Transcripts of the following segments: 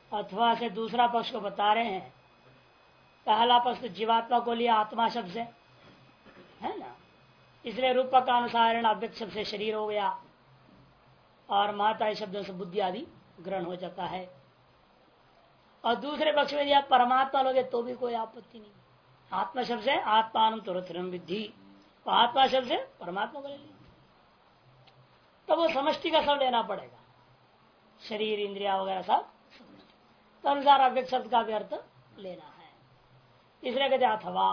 अथवा से दूसरा पक्ष को बता रहे हैं। पहला पक्ष तो जीवात्मा को लिया आत्मा शब्द से, है ना, इसलिए रूप का अनुसार अव्यक्त शब्द से शरीर हो गया और माता शब्दों से बुद्धि आदि ग्रहण हो जाता है। और दूसरे पक्ष में यदि आप परमात्मा लोगे तो भी कोई आपत्ति नहीं। आत्मा शब्द से आत्मान तुरथरम विद्धि, तो आत्मा शब्द से परमात्मा को ले लीजिए, तो वो समष्टि का सब लेना पड़ेगा, शरीर इंद्रिया वगैरह सब तो अनुसार अव्यक्त शब्द का भी अर्थ लेना है। इसलिए कहते अथवा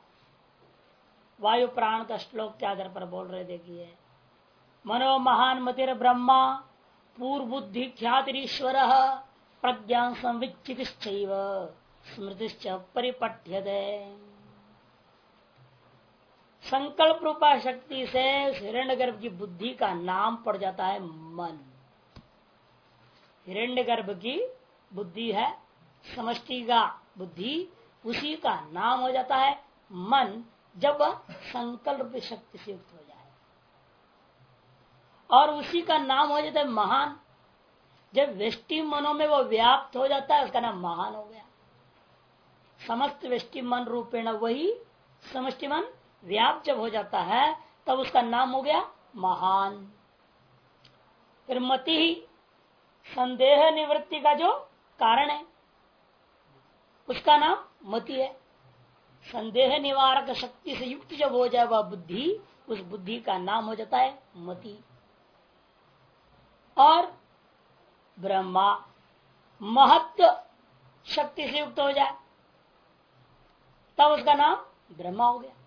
वायु प्राण का श्लोक के आधार पर बोल रहे। देखिए, मनो महान मतिर ब्रह्मा पूर्व बुद्धि ख्यातिरीश्वर प्रज्ञा संविचित स्मृतिश्च परिपठ्यते। संकल्प रूपा शक्ति से हिरण्यगर्भ की बुद्धि का नाम पड़ जाता है मन। हिरण्यगर्भ की बुद्धि है, समष्टि का बुद्धि, उसी का नाम हो जाता है मन, जब वह संकल्प शक्ति से युक्त हो जाए। और उसी का नाम हो जाता है महान, जब व्यष्टि मनों में वो व्याप्त हो जाता है, उसका नाम महान हो गया। समस्त व्यष्टि मन रूपेण वही समष्टि मन व्याप्त जब हो जाता है तब उसका नाम हो गया महान। फिर मति ही संदेह निवृत्ति का जो कारण है उसका नाम मति है। संदेह निवारक शक्ति से युक्त जब हो जाए वह बुद्धि, उस बुद्धि का नाम हो जाता है मति। और ब्रह्मा महत्व शक्ति से युक्त हो जाए तब उसका नाम ब्रह्मा हो गया।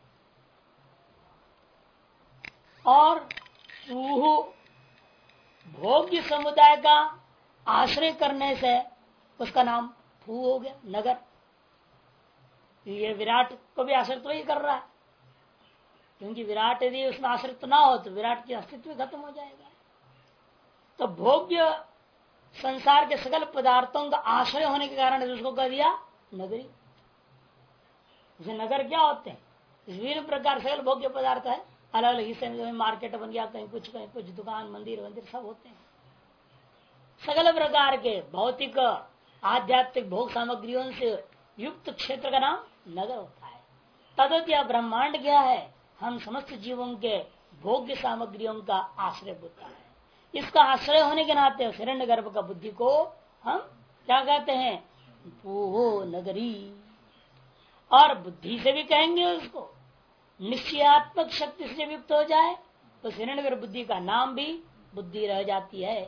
और सूहु भोग्य समुदाय का आश्रय करने से उसका नाम फू हो गया, नगर। ये विराट को भी आश्रित तो ही कर रहा है, क्योंकि विराट यदि उसमें आश्रित ना हो तो विराट की अस्तित्व खत्म हो जाएगा। तो भोग्य संसार के सकल पदार्थों का आश्रय होने के कारण उसको कह दिया नगरी। जैसे नगर क्या होते हैं, विभिन्न प्रकार सकल भोग्य पदार्थ है, अलग अलग हिस्से में मार्केट बन गया, कहीं कुछ दुकान मंदिर वंदिर सब होते हैं। सकल प्रकार के भौतिक आध्यात्मिक भोग सामग्रियों से युक्त क्षेत्र का नाम नगर होता है। तदत यह ब्रह्मांड क्या है, हम समस्त जीवों के भोग्य सामग्रियों का आश्रय होता है। इसका आश्रय होने के नाते हिरण्यगर्भ का बुद्धि को हम क्या कहते हैं, पूहो नगरी। और बुद्धि से भी कहेंगे उसको, निश्चयात्मक शक्ति से युक्त हो जाए तो हिरण्यगर्भ बुद्धि का नाम भी बुद्धि रह जाती है।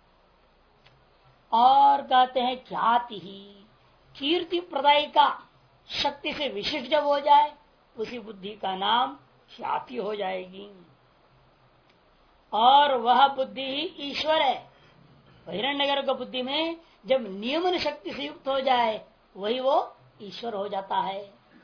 और कहते हैं ख्याति ही, कीर्ति प्रदायिका शक्ति से विशिष्ट जब हो जाए उसी बुद्धि का नाम ख्याति हो जाएगी। और वह बुद्धि ही ईश्वर है। हिरण्यगर्भ बुद्धि में जब नियमन शक्ति से युक्त हो जाए वही वो ईश्वर हो जाता है।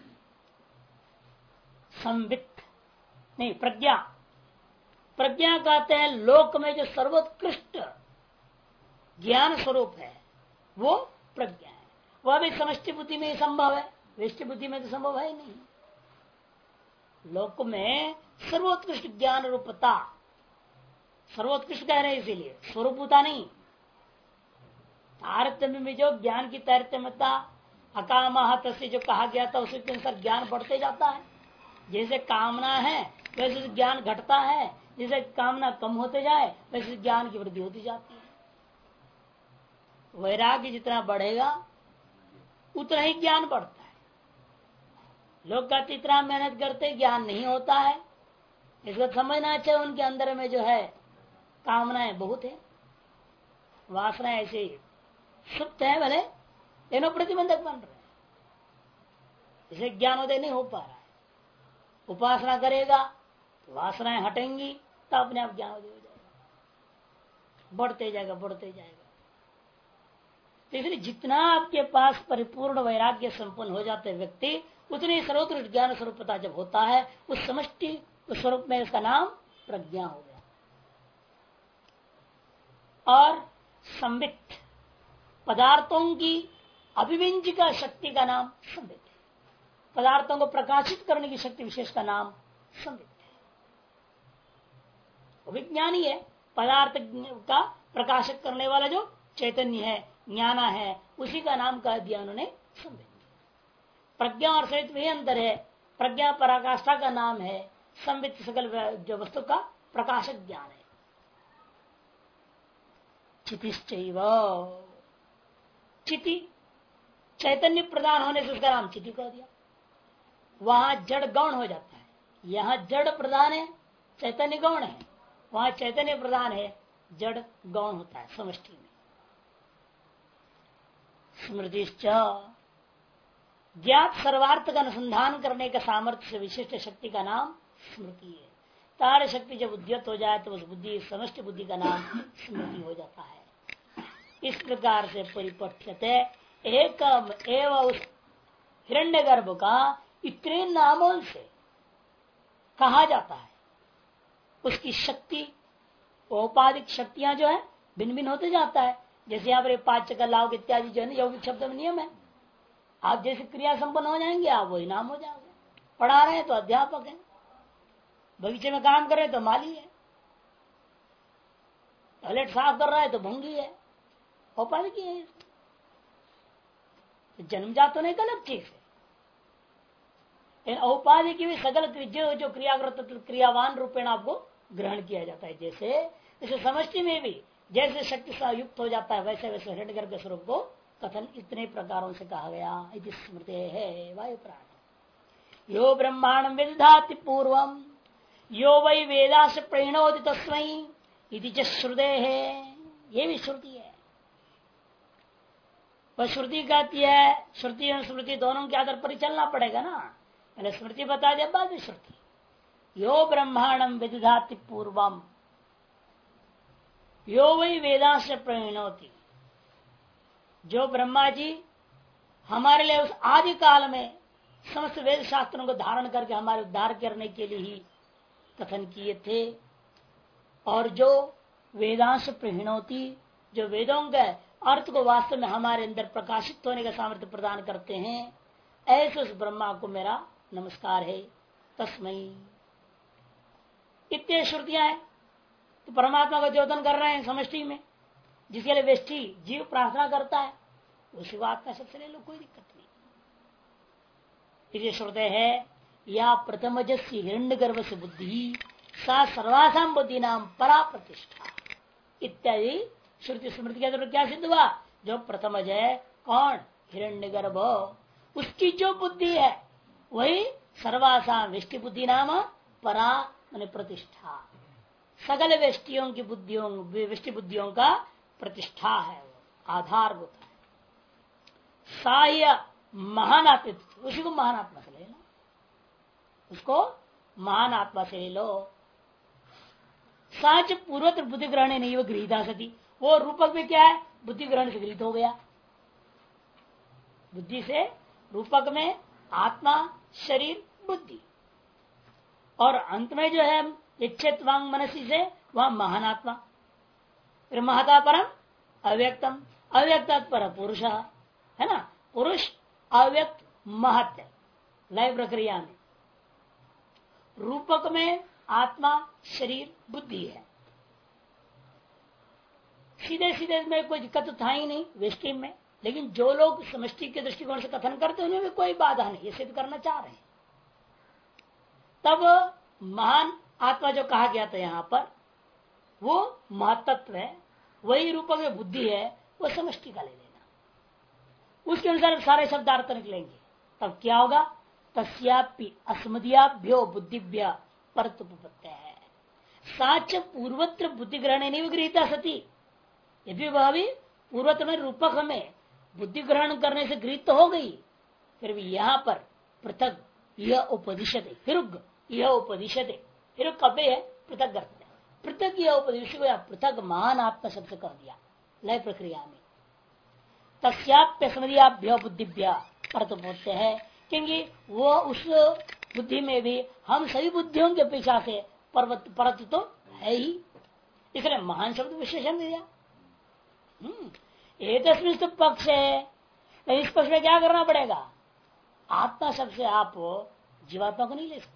संवित नहीं, प्रज्ञा। प्रज्ञा कहते हैं लोक में जो सर्वोत्कृष्ट ज्ञान स्वरूप है वो प्रज्ञा है। वह भी समष्टि बुद्धि में ही संभव है, व्यष्टि बुद्धि में तो संभव है ही नहीं। लोक में सर्वोत्कृष्ट ज्ञान रूपता, सर्वोत्कृष्ट कह रहे हैं इसीलिए, स्वरूपता नहीं। तारतम्य में जो ज्ञान की तारतम्यता अकामा तस्य जो कहा गया था उसके अनुसार ज्ञान बढ़ते जाता है। जैसे कामना है वैसे ज्ञान घटता है, जैसे कामना कम होते जाए वैसे ज्ञान की वृद्धि होती जाती है। वैराग्य जितना बढ़ेगा उतना ही ज्ञान बढ़ता है। लोग कहते इतना मेहनत करते ज्ञान नहीं होता है, इसको समझना चाहिए उनके अंदर में जो है कामनाएं बहुत है, वासनाएं ऐसे ही सुप्त है, भले लेनो प्रतिबंधक बन रहे हैं, इसे ज्ञानोदय नहीं हो पा रहा है। उपासना करेगा तो वासनाएं हटेंगी तो अपने आप ज्ञानोदय हो जाएगा, बढ़ते जाएगा बढ़ते जाएगा। तो इसलिए जितना आपके पास परिपूर्ण वैराग्य संपन्न हो जाते व्यक्ति उतनी सर्वोत्कृष्ट ज्ञान स्वरूपता जब होता है उस समष्टि उस स्वरूप में इसका नाम प्रज्ञा हो गया। और संवित पदार्थों की अभिव्यंजिका शक्ति का नाम संवित है। पदार्थों को प्रकाशित करने की शक्ति विशेष का नाम संवित है। विज्ञानी है, पदार्थ का प्रकाशित करने वाला जो चैतन्य है ज्ञाना है, उसी का नाम कह दिया उन्होंने संवित। प्रज्ञा और संवित में अंतर है। प्रज्ञा पराकाष्ठा का नाम है, संवित सकल जो वस्तु का प्रकाशक ज्ञान है। चितिश्चैव, चिति चैतन्य प्रदान होने से उसका नाम चिति कह दिया। वहां जड़ गौण हो जाता है, यहाँ जड़ प्रधान है, चैतन्य गौण है, वहां चैतन्य प्रधान है, जड़ गौण होता है समष्टि में। स्मृतिश्च, ज्ञात सर्वार्थ का अनुसंधान करने का सामर्थ्य से विशिष्ट शक्ति का नाम स्मृति है। तार शक्ति जब उद्यत हो जाए तो उस बुद्धि, समष्टि बुद्धि का नाम स्मृति हो जाता है। इस प्रकार से परिपठ्यते एकम एवं उस हिरण्यगर्भ का इतने नामों से कहा जाता है। उसकी शक्ति, औपाधिक शक्तियां जो है भिन्न भिन्न होते जाता है। जैसे यहाँ पर पांच का लाभ इत्यादि जो है ना यौगिक शब्द में नियम है। आप जैसे क्रिया संपन्न हो जाएंगे आप वही नाम हो जाओगे। पढ़ा रहे हैं तो अध्यापक है, बगीचे में काम कर रहे हैं तो माली है, टॉयलेट साफ कर रहा है तो भंगी है, औपाधिक है। जन्मजात होने का अलग चीज है, औपाधि की भी सकल जो क्रियावान रूपेण आपको ग्रहण किया जाता है। जैसे समष्टि में भी जैसे शक्ति से युक्त हो जाता है वैसे वैसे हिरण्यगर्भ के स्वरूप को कथन इतने प्रकारों से कहा गया। इति स्मृते है वायु प्राण यो ब्रह्मांड विदधाति पूर्वम यो वै वेदा से प्रणोति तस्मै इति श्रुते है। ये भी श्रुति है। वह श्रुति कहती है, श्रुति और स्मृति दोनों के आधार पर ही चलना पड़ेगा ना। पहले स्मृति बता दिया बाद में श्रुति। यो ब्रह्मांडम विदधाति पूर्वम यो वै वेदा से प्रणोति, जो ब्रह्मा जी हमारे लिए उस आदि काल में समस्त वेद शास्त्रों को धारण करके हमारे उद्धार करने के लिए ही कथन किए थे, और जो वेदांश प्रणोति, जो वेदों के अर्थ को वास्तव में हमारे अंदर प्रकाशित होने का सामर्थ्य प्रदान करते हैं, ऐसे उस ब्रह्मा को मेरा नमस्कार है। तस्मै इतने श्रुतियां हैं। तो परमात्मा का द्योतन कर रहे हैं समष्टि में, जिसके लिए व्यष्टि जीव प्रार्थना करता है, उसी बात का सबसे ले लो, कोई दिक्कत नहीं। श्रुते है या प्रथमजस्य हिरण्यगर्भ से बुद्धि सा सर्वासाम बुद्धि नाम परा प्रतिष्ठा इत्यादि श्रुति स्मृति के द्वारा क्या सिद्ध हुआ? जो प्रथमज है कौन? हिरण्यगर्भ, उसकी जो बुद्धि है वही सर्वासाम व्यष्टि बुद्धि नाम परा माने प्रतिष्ठा, सकल व्यष्टियों की बुद्धियों, व्यष्टि बुद्धियों का प्रतिष्ठा है, आधारभूत है। साह्य महान आत्मा, उसी को महान आत्मा से ले लो, उसको महान आत्मा से ले लो। साच पूर्वत्र बुद्धि ग्रहण नहीं वो गृहीता सती, वो रूपक भी क्या है? बुद्धि ग्रहण से गृहित हो गया। बुद्धि से रूपक में आत्मा, शरीर, बुद्धि, और अंत में जो है इच्छित वांग मनसी से वह महान आत्मा। फिर महता परम अव्यक्तम, अव्यक्त पर पुरुष है ना, पुरुष अव्यक्त महत्व लय प्रक्रिया में। रूपक में आत्मा, शरीर, बुद्धि है। सीधे सीधे में कोई दिक्कत तो था ही नहीं व्यष्टि में, लेकिन जो लोग समष्टि के दृष्टिकोण से कथन करते हैं उन्हें भी कोई बाधा नहीं, ये सिद्ध करना चाह रहे हैं। तब महान आत्मा जो कहा गया था यहाँ पर वो महतत्व है, वही रूपक में बुद्धि है, वो समष्टि का ले लेना, उसके अनुसार सारे शब्द अर्थ निकलेंगे। तब क्या होगा? तस्यापि अस्मदियाभ्यो बुद्धिभ्य परतुपत्ति है। साच पूर्वत्र बुद्धि ग्रहण नहीं गृहीता सती, यदि वह भी पूर्वत्र में रूपक में बुद्धि ग्रहण करने से गृहित हो गई, फिर भी यहाँ पर पृथक यह उपदिशते, हिरुग यह उपदिशते, हिरुग कबे है पृथक करते, पृथक यह उपदेश को पृथक महान आत्मा शब्द कह दिया लय प्रक्रिया में। तस्याप्य स्मृतिभ्य बुद्धिभ्य परतुपत्ति है, क्योंकि वो उस बुद्धि में भी हम सभी बुद्धियों के अपेक्षा से परत तो है ही, इसलिए महान शब्द विशेषण दिया। एक पक्ष है, तो इस पक्ष में क्या करना पड़ेगा? आत्मा शब्द से आप जीवात्मा को नहीं ले सकते।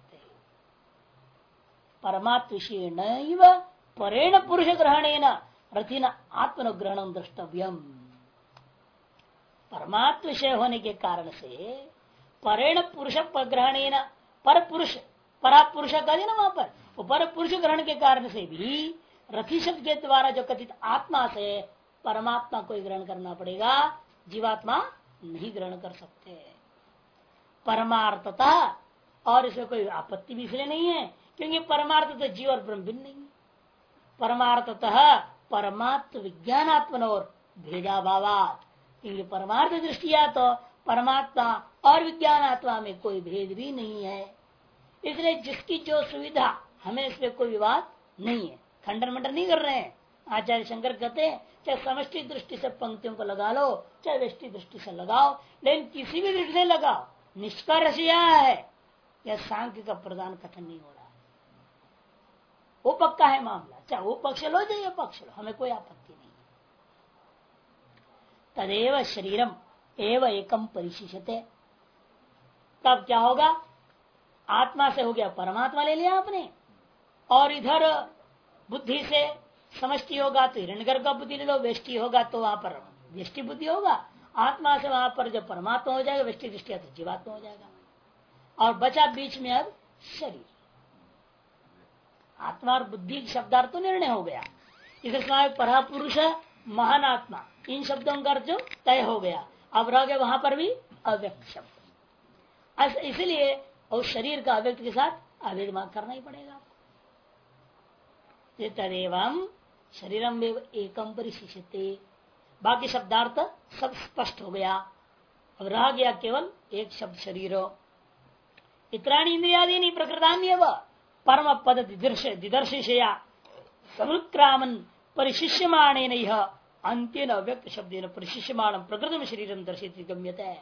परमात्विषेण परेण पुरुष ग्रहणेन रथिन आत्मनुग्रहणम द्रष्टव्यम, परमात्म विषय होने के कारण से परेण पुरुष प्रग्रहण पर पुरुष परा पुरुष का ना वहां पर वो पर पुरुष ग्रहण के कारण से भी रथी शब्द के द्वारा जो कथित आत्मा से परमात्मा को ग्रहण करना पड़ेगा, जीवात्मा नहीं ग्रहण कर सकते। परमार्थता और इसमें कोई आपत्ति भी इसलिए नहीं है क्योंकि परमार्थ तो जीव और ब्रह्म भिन्न नहीं है। परमार्थतः परमात्म विज्ञानात्मन और भेदाभावात, क्योंकि परमार्थ दृष्टिया तो परमात्मा और विज्ञानात्मा में कोई भेद भी नहीं है। इसलिए जिसकी जो सुविधा, हमें इसमें कोई विवाद नहीं है, खंडन मंडन नहीं कर रहे हैं। आचार्य शंकर कहते हैं चाहे समष्टि दृष्टि से पंक्तियों को लगा लो चाहे व्यष्टि दृष्टि से लगाओ, लेकिन किसी भी दृष्टि से लगाओ, निष्कर्ष यह है यह सांख्य का प्रदान कथन नहीं हो रहा है। वो पक्का है मामला, चाहे वो पक्ष लो चाहे ये पक्ष लो, हमें कोई आपत्ति नहीं है। तदेव शरीरम एवं एकम परिशिष्यते। तब क्या होगा, आत्मा से हो गया परमात्मा ले लिया आपने, और इधर बुद्धि से समष्टि होगा तो हिरण्यगर्भ का बुद्धि ले लो, व्यष्टि होगा तो वहां पर व्यष्टि बुद्धि होगा, आत्मा से वहां पर जब परमात्मा हो जाएगा व्यष्टि दृष्टि तो जीवात्मा हो जाएगा, और बचा बीच में अब शरीर। आत्मा और बुद्धि शब्दार्थ तो निर्णय हो गया, इसलिए परा पुरुष महान आत्मा इन शब्दों का अर्थ जो तय हो गया, अब रह गया वहां पर भी अव्यक्त शब्द। इसलिए और शरीर का अव्यक्त के साथ अभेद करना ही पड़ेगा। तदेवं शरीरम एकम परिशिष्यते, बाकी शब्दार्थ सब स्पष्ट हो गया, अब रह गया केवल एक शब्द शरीर। इत्राणी इंद्रियादि प्रकृतान्यव परम पद दिदर्शिषया समुक्रामन परिशिष्यमाणेन यह अंत्येन अव्यक्त शब्देन परिशिष्यमाणं प्रकृतम शरीरम दर्शित गम्यते।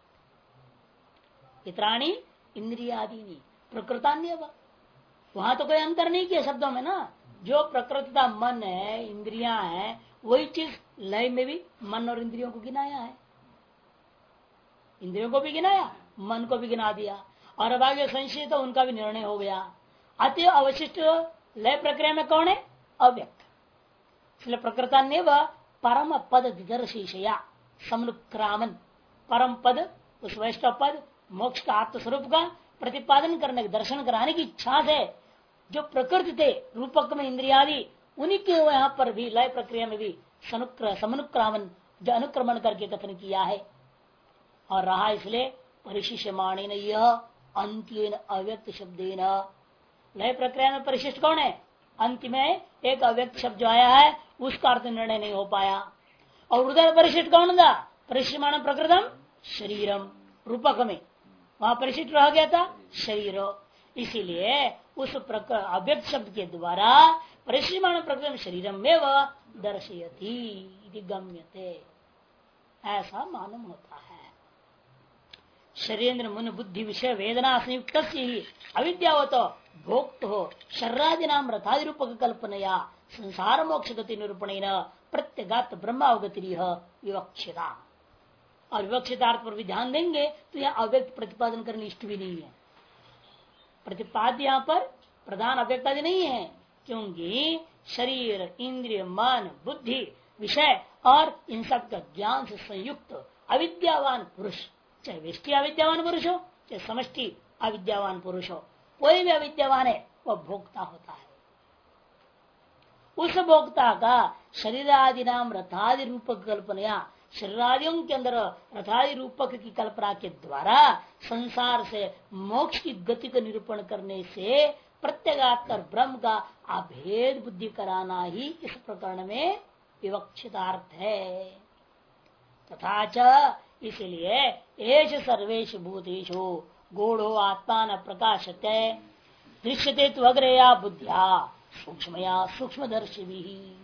इत्राणी इंद्रियादि प्रकृतान्यव, वहां तो कोई अंतर नहीं किया शब्दों में ना, जो प्रकृति का मन है इंद्रियां है वही चीज लय में भी मन और इंद्रियों को गिनाया है, इंद्रियों को भी गिनाया मन को भी गिना दिया, और अब आगे संशय तो उनका भी निर्णय हो गया। अतः अवशिष्ट लय प्रक्रिया में कौन है, अव्यक्त। इसलिए प्रकृतान्य व परम पद दिदर्शिषया समनुक्रामन, परम पद उस वैष्णव पद मोक्ष का आत्मस्वरूप का प्रतिपादन करने के दर्शन कराने की इच्छा से जो प्रकृति थे रूपक में इंद्रियादि, उन्हीं के यहाँ पर भी लय प्रक्रिया में भी समनुक्रामन जो अनुक्रमण करके कथन किया है, और रहा इसलिए परिशिष्यमाणेन यह अंत्येन अव्यक्त शब्देन। लय प्रक्रिया में परिशिष्ट कौन है, अंत में एक अव्यक्त शब्द जो आया है उसका अर्थ निर्णय नहीं हो पाया, और उधर परिशिष्ट कौन था, परिशिष्यमाण प्रकृतम शरीरम, रूपक में वहां परिशिष्ट रह गया था शरीर, इसीलिए उस अव्यक्त शब्द के द्वारा परिशिष्यमाण प्रकृतम शरीरम में वह दर्शयति गम्यते, ऐसा मालूम होता है। शरीरेन्द्र मन बुद्धि विषय वेदना संयुक्त ही अविद्यावत भोक्त हो शर्रादि नाम रथादि रूपक कल्पनया संसार मोक्ष गति निरूपण प्रत्यगात ब्रह्मावगति विवक्षिता, और विवक्षितार्थ पर भी ध्यान देंगे तो यह अव्यक्त प्रतिपादन करने इष्ट भी नहीं है। प्रतिपाद्य यहाँ पर प्रधान अव्यक्त आदि नहीं है, क्योंकि शरीर इंद्रिय मन बुद्धि विषय और इन सब का ज्ञान से संयुक्त अविद्यावान पुरुष, चाहे व्यष्टि अविद्यावान पुरुष हो चाहे समष्टि अविद्यावान पुरुष हो, कोई भी अविद्यावान है वह भोक्ता होता है। उस भोक्ता का शरीर आदि नाम रथादि रूपक कल्पना, शरीरादियों के अंदर रथादि रूपक की कल्पना के द्वारा संसार से मोक्ष की गति का निरूपण करने से प्रत्यगात्तर ब्रह्म का अभेद बुद्धि कराना ही इस प्रकरण में विवक्षितार्थ है। तथा च इसलिए एष सर्वेषु भूतेषु गूढ़ो आत्मा न प्रकाशते दृश्यते त्वग्रया बुद्ध्या सूक्ष्मया सूक्ष्मदर्शी भी।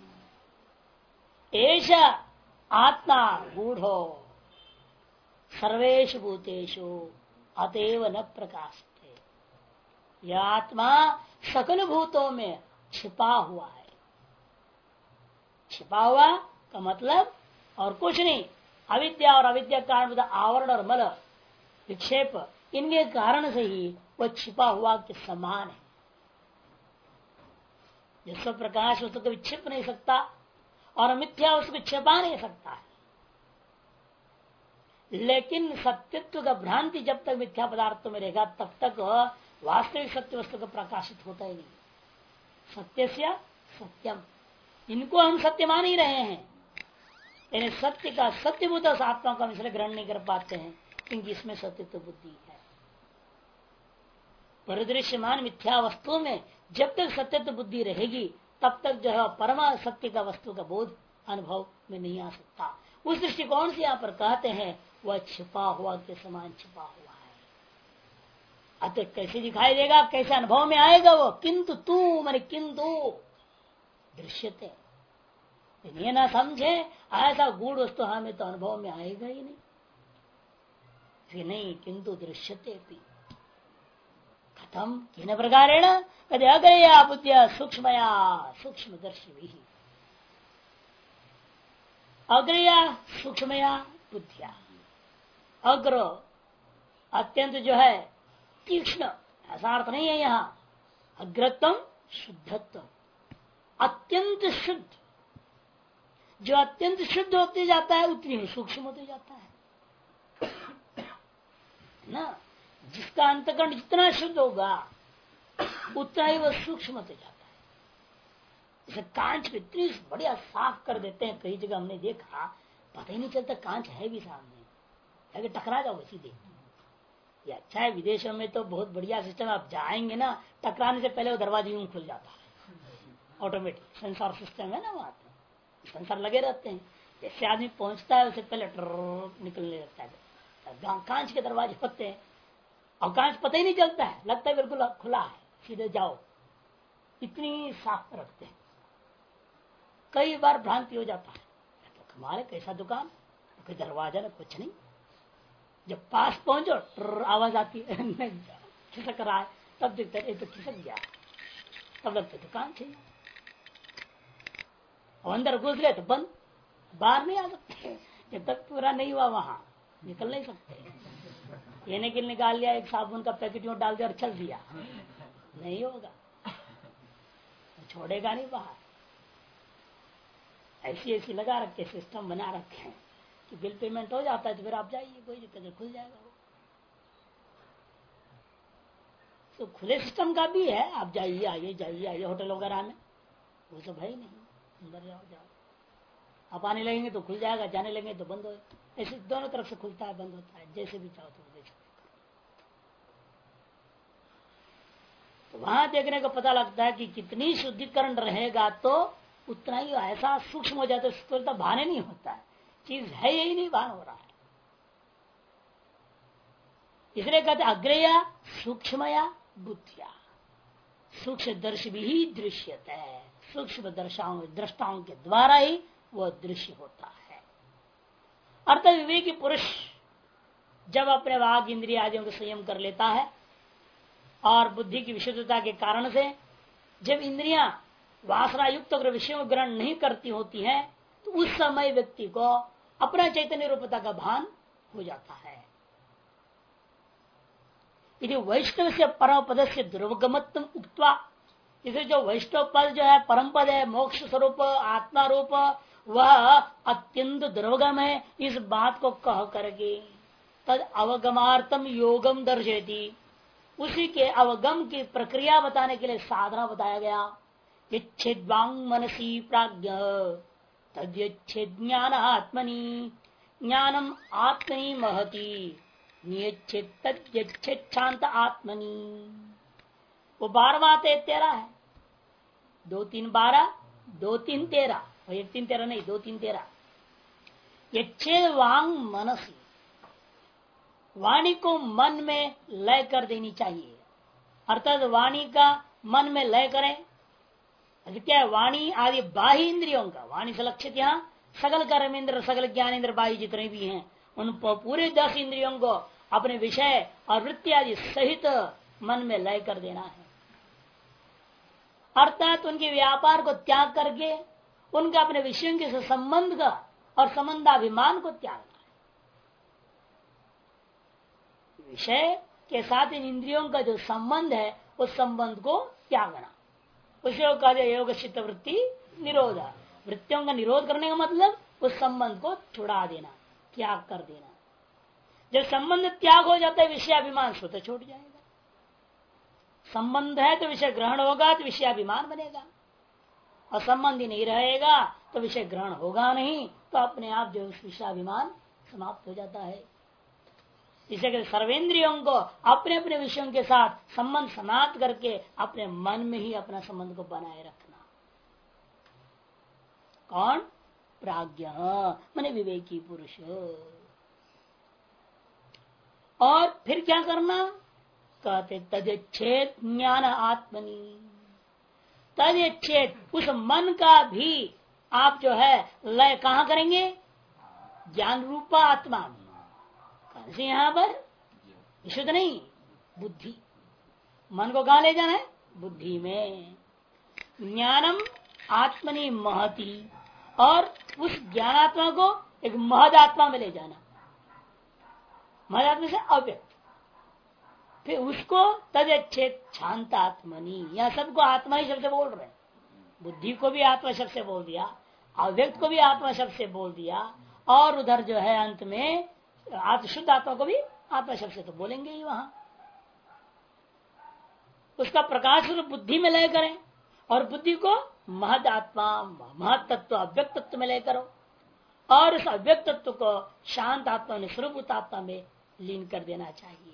एष आत्मा गूढ़ो सर्वेषु भूतेषु अतएव न प्रकाशते, यह आत्मा सकल भूतों में छिपा हुआ है। छिपा हुआ का मतलब और कुछ नहीं, अविद्या और अविद्या कारण आवरण और मल विक्षेप इनके कारण से ही वह छिपा हुआ के समान है। जिसका प्रकाश उसको कभी छिप नहीं सकता और मिथ्या उसको छिपा नहीं सकता है, लेकिन सत्यत्व का भ्रांति जब तक मिथ्या पदार्थों में रहेगा तब तक वास्तविक सत्य वस्तु का प्रकाशित होता ही नहीं। सत्य से सत्यम, इनको हम सत्य मान ही रहे हैं, यानी सत्य का सत्यभूत आत्मा को हम इसलिए ग्रहण नहीं कर पाते हैं क्योंकि इसमें सत्यत्व बुद्धि है। परिदृश्यमान मिथ्या वस्तु में जब तक सत्यत्व बुद्धि रहेगी तब तक जो है परमा सत्य का वस्तु का बोध अनुभव में नहीं आ सकता। उस दृष्टिकोण से यहाँ पर कहते हैं वह छिपा हुआ के समान छिपा हुआ है। अतः कैसे दिखाई देगा, कैसे अनुभव में आएगा वो? किंतु तू मैंने किंतु दृश्यते, ये ना समझे ऐसा गूढ़ वस्तु हमें तो अनुभव में आएगा ही नहीं। नहीं किंतु दृश्यते भी खत्म किन प्रकारेण कदे अग्रया बुद्धिया सूक्ष्मया सूक्ष्मदर्शी भी, अग्रया सूक्ष्मया बुद्धिया, अग्र अत्यंत जो है तीक्ष्ण, ऐसा अर्थ नहीं है यहाँ। अग्रत्म शुद्धत्व, अत्यंत शुद्ध, जो अत्यंत शुद्ध होते जाता है उतनी ही सूक्ष्म होते जाता है ना। जिसका अंतकरण जितना शुद्ध होगा उतना ही वह सूक्ष्म होते जाता है। जैसे कांच को इतनी बढ़िया साफ कर देते हैं, कई जगह हमने देखा पता ही नहीं चलता कांच है भी सामने, अगर टकरा जाओ सीधे। ये अच्छा है, विदेशों में तो बहुत बढ़िया सिस्टम, आप जाएंगे ना टकराने से पहले वो दरवाजा यूं खुल जाता है, ऑटोमेटिक सेंसर सिस्टम है ना, वहां पे सेंसर लगे रहते हैं। जैसे आदमी पहुंचता है उससे पहले निकलने लगता है। कांच के दरवाजे होते हैं और कांच पता ही नहीं चलता है, लगता है बिल्कुल खुला है, सीधे जाओ, इतनी साफ रखते हैं। कई बार भ्रांति हो जाता है, तो हमारे कैसा दुकान, कोई दरवाजा ना कुछ नहीं, जब पास पहुंचो आवाज आती है खिसक रहा है, तब देखते हैं तो खिसक गया, तब लगता है दुकान चाहिए। और अंदर घुस गए तो बंद, बाहर नहीं आ सकते जब तक पूरा नहीं हुआ, वहां निकल नहीं सकते। ये निकल निकाल लिया, एक साबुन का पैकेट में डाल दिया और चल दिया, नहीं होगा, छोड़ेगा नहीं बाहर। ऐसी ऐसी लगा रखे, सिस्टम बना रखे हैं कि बिल पेमेंट हो जाता है तो फिर आप जाइए, कोई दिक्कत नहीं, खुल जाएगा वो। तो खुले सिस्टम का भी है, आप जाइए आइए होटल वगैरह में, वो सब है ही नहीं, अंदर जाओ। आप आने लगेंगे तो खुल जाएगा, जाने लगेंगे तो बंद हो, ऐसे दोनों तरफ से खुलता है बंद होता है, जैसे भी चाहो तो देख सकते। तो वहां देखने को पता लगता है कि कितनी शुद्धिकरण रहेगा तो उतना ही ऐसा सूक्ष्म हो जाता है, तो भाने नहीं होता है, चीज है यही नहीं, भान हो रहा है। इसलिए कहते अग्रया सूक्ष्मया बुद्धिया, सूक्ष्म दर्श भी दृश्यता है, सूक्ष्म दृष्टाओं के द्वारा ही वह दृश्य होता है। अर्थ विवेकी पुरुष जब अपने वाग इंद्रिय आदियों को संयम कर लेता है और बुद्धि की विशुद्धता के कारण से जब इंद्रियां वासना युक्त अगर विषयों को ग्रहण नहीं करती होती हैं तो उस समय व्यक्ति को अपना चैतन्य रूपता का भान हो जाता है। यदि वैष्णव से परम पद से दुर्गमत्व उक्त्वा, इसे जो वैष्णव पद जो है परम पद है, मोक्ष स्वरूप आत्मा रूप, वह अत्यंत दुर्गम है, इस बात को कह करके तद अवगमार्थम योगम दर्शेती, उसी के अवगम की प्रक्रिया बताने के लिए साधना बताया गया। यच्छेद्वांग मनसी प्राज्ञ तद्यच्छेद ज्ञान आत्मनि, ज्ञानम आत्मनि महति नियच्छेद तद्यच्छेद शांत आत्मनि। वो 12वां 13 है, 2 3 12 2 3 13, 1 3 13 नहीं, 2 3 13। यच्छेद वांग मनसी, वाणी को मन में लय कर देनी चाहिए, अर्थात वाणी का मन में लय करें। क्या है, वाणी आदि बाह्य इंद्रियों का, वाणी से लक्षित यहाँ सकल कर्मेंद्र सकल ज्ञानेन्द्र बाह्य जितने भी हैं उन पूरे 10 इंद्रियों को अपने विषय और वृत्ति आदि सहित मन में लय कर देना है। अर्थात उनके व्यापार को त्याग करके उनका अपने विषयों के संबंध का और संबंधाभिमान को त्यागना है। विषय के साथ इन इंद्रियों का जो संबंध है उस संबंध को त्यागना, उसे कहते योग चित्त वृत्ति निरोध। वृत्तियों का निरोध करने का मतलब उस संबंध को छुड़ा देना, त्याग कर देना। जब संबंध त्याग हो जाता है विषयाभिमान स्वतः छूट जाएगा। संबंध है तो विषय ग्रहण होगा तो विषयाभिमान बनेगा, और संबंध ही नहीं रहेगा तो विषय ग्रहण होगा नहीं, तो अपने आप जो विषयाभिमान समाप्त हो जाता है। इसे सर्वेंद्रियों को अपने अपने विषयों के साथ संबंध समाप्त करके अपने मन में ही अपना संबंध को बनाए रखना। कौन? प्राज्ञ, माने विवेकी पुरुष। और फिर क्या करना? कहते तदेच्छेद ज्ञान आत्मनि। तदेच्छेद, उस मन का भी आप जो है लय कहाँ करेंगे? ज्ञान रूपा आत्मा में। से यहां पर विशुद्ध नहीं, बुद्धि। मन को कहां ले जाना है? बुद्धि में। ज्ञानम आत्मनि महति, और उस ज्ञानात्मा को एक महदात्मा में ले जाना। महदात्मा से अव्यक्त, फिर उसको तदेच्छेद शांत आत्मनि। यह सबको आत्मा ही शब्द से बोल रहे हैं। बुद्धि को भी आत्मा शब्द से बोल दिया, अव्यक्त को भी आत्मा शब्द से बोल दिया, और उधर जो है अंत में शुद्ध आत्मा को भी आत्मा शब्द से तो बोलेंगे ही। वहां उसका प्रकाश बुद्धि में लय करें, और बुद्धि को महद आत्मा, महत तत्व, अव्यक्त तत्व में लय करो, और उस अव्यक्त तत्व को शांत आत्मा ने स्वरूप आत्मा में लीन कर देना चाहिए।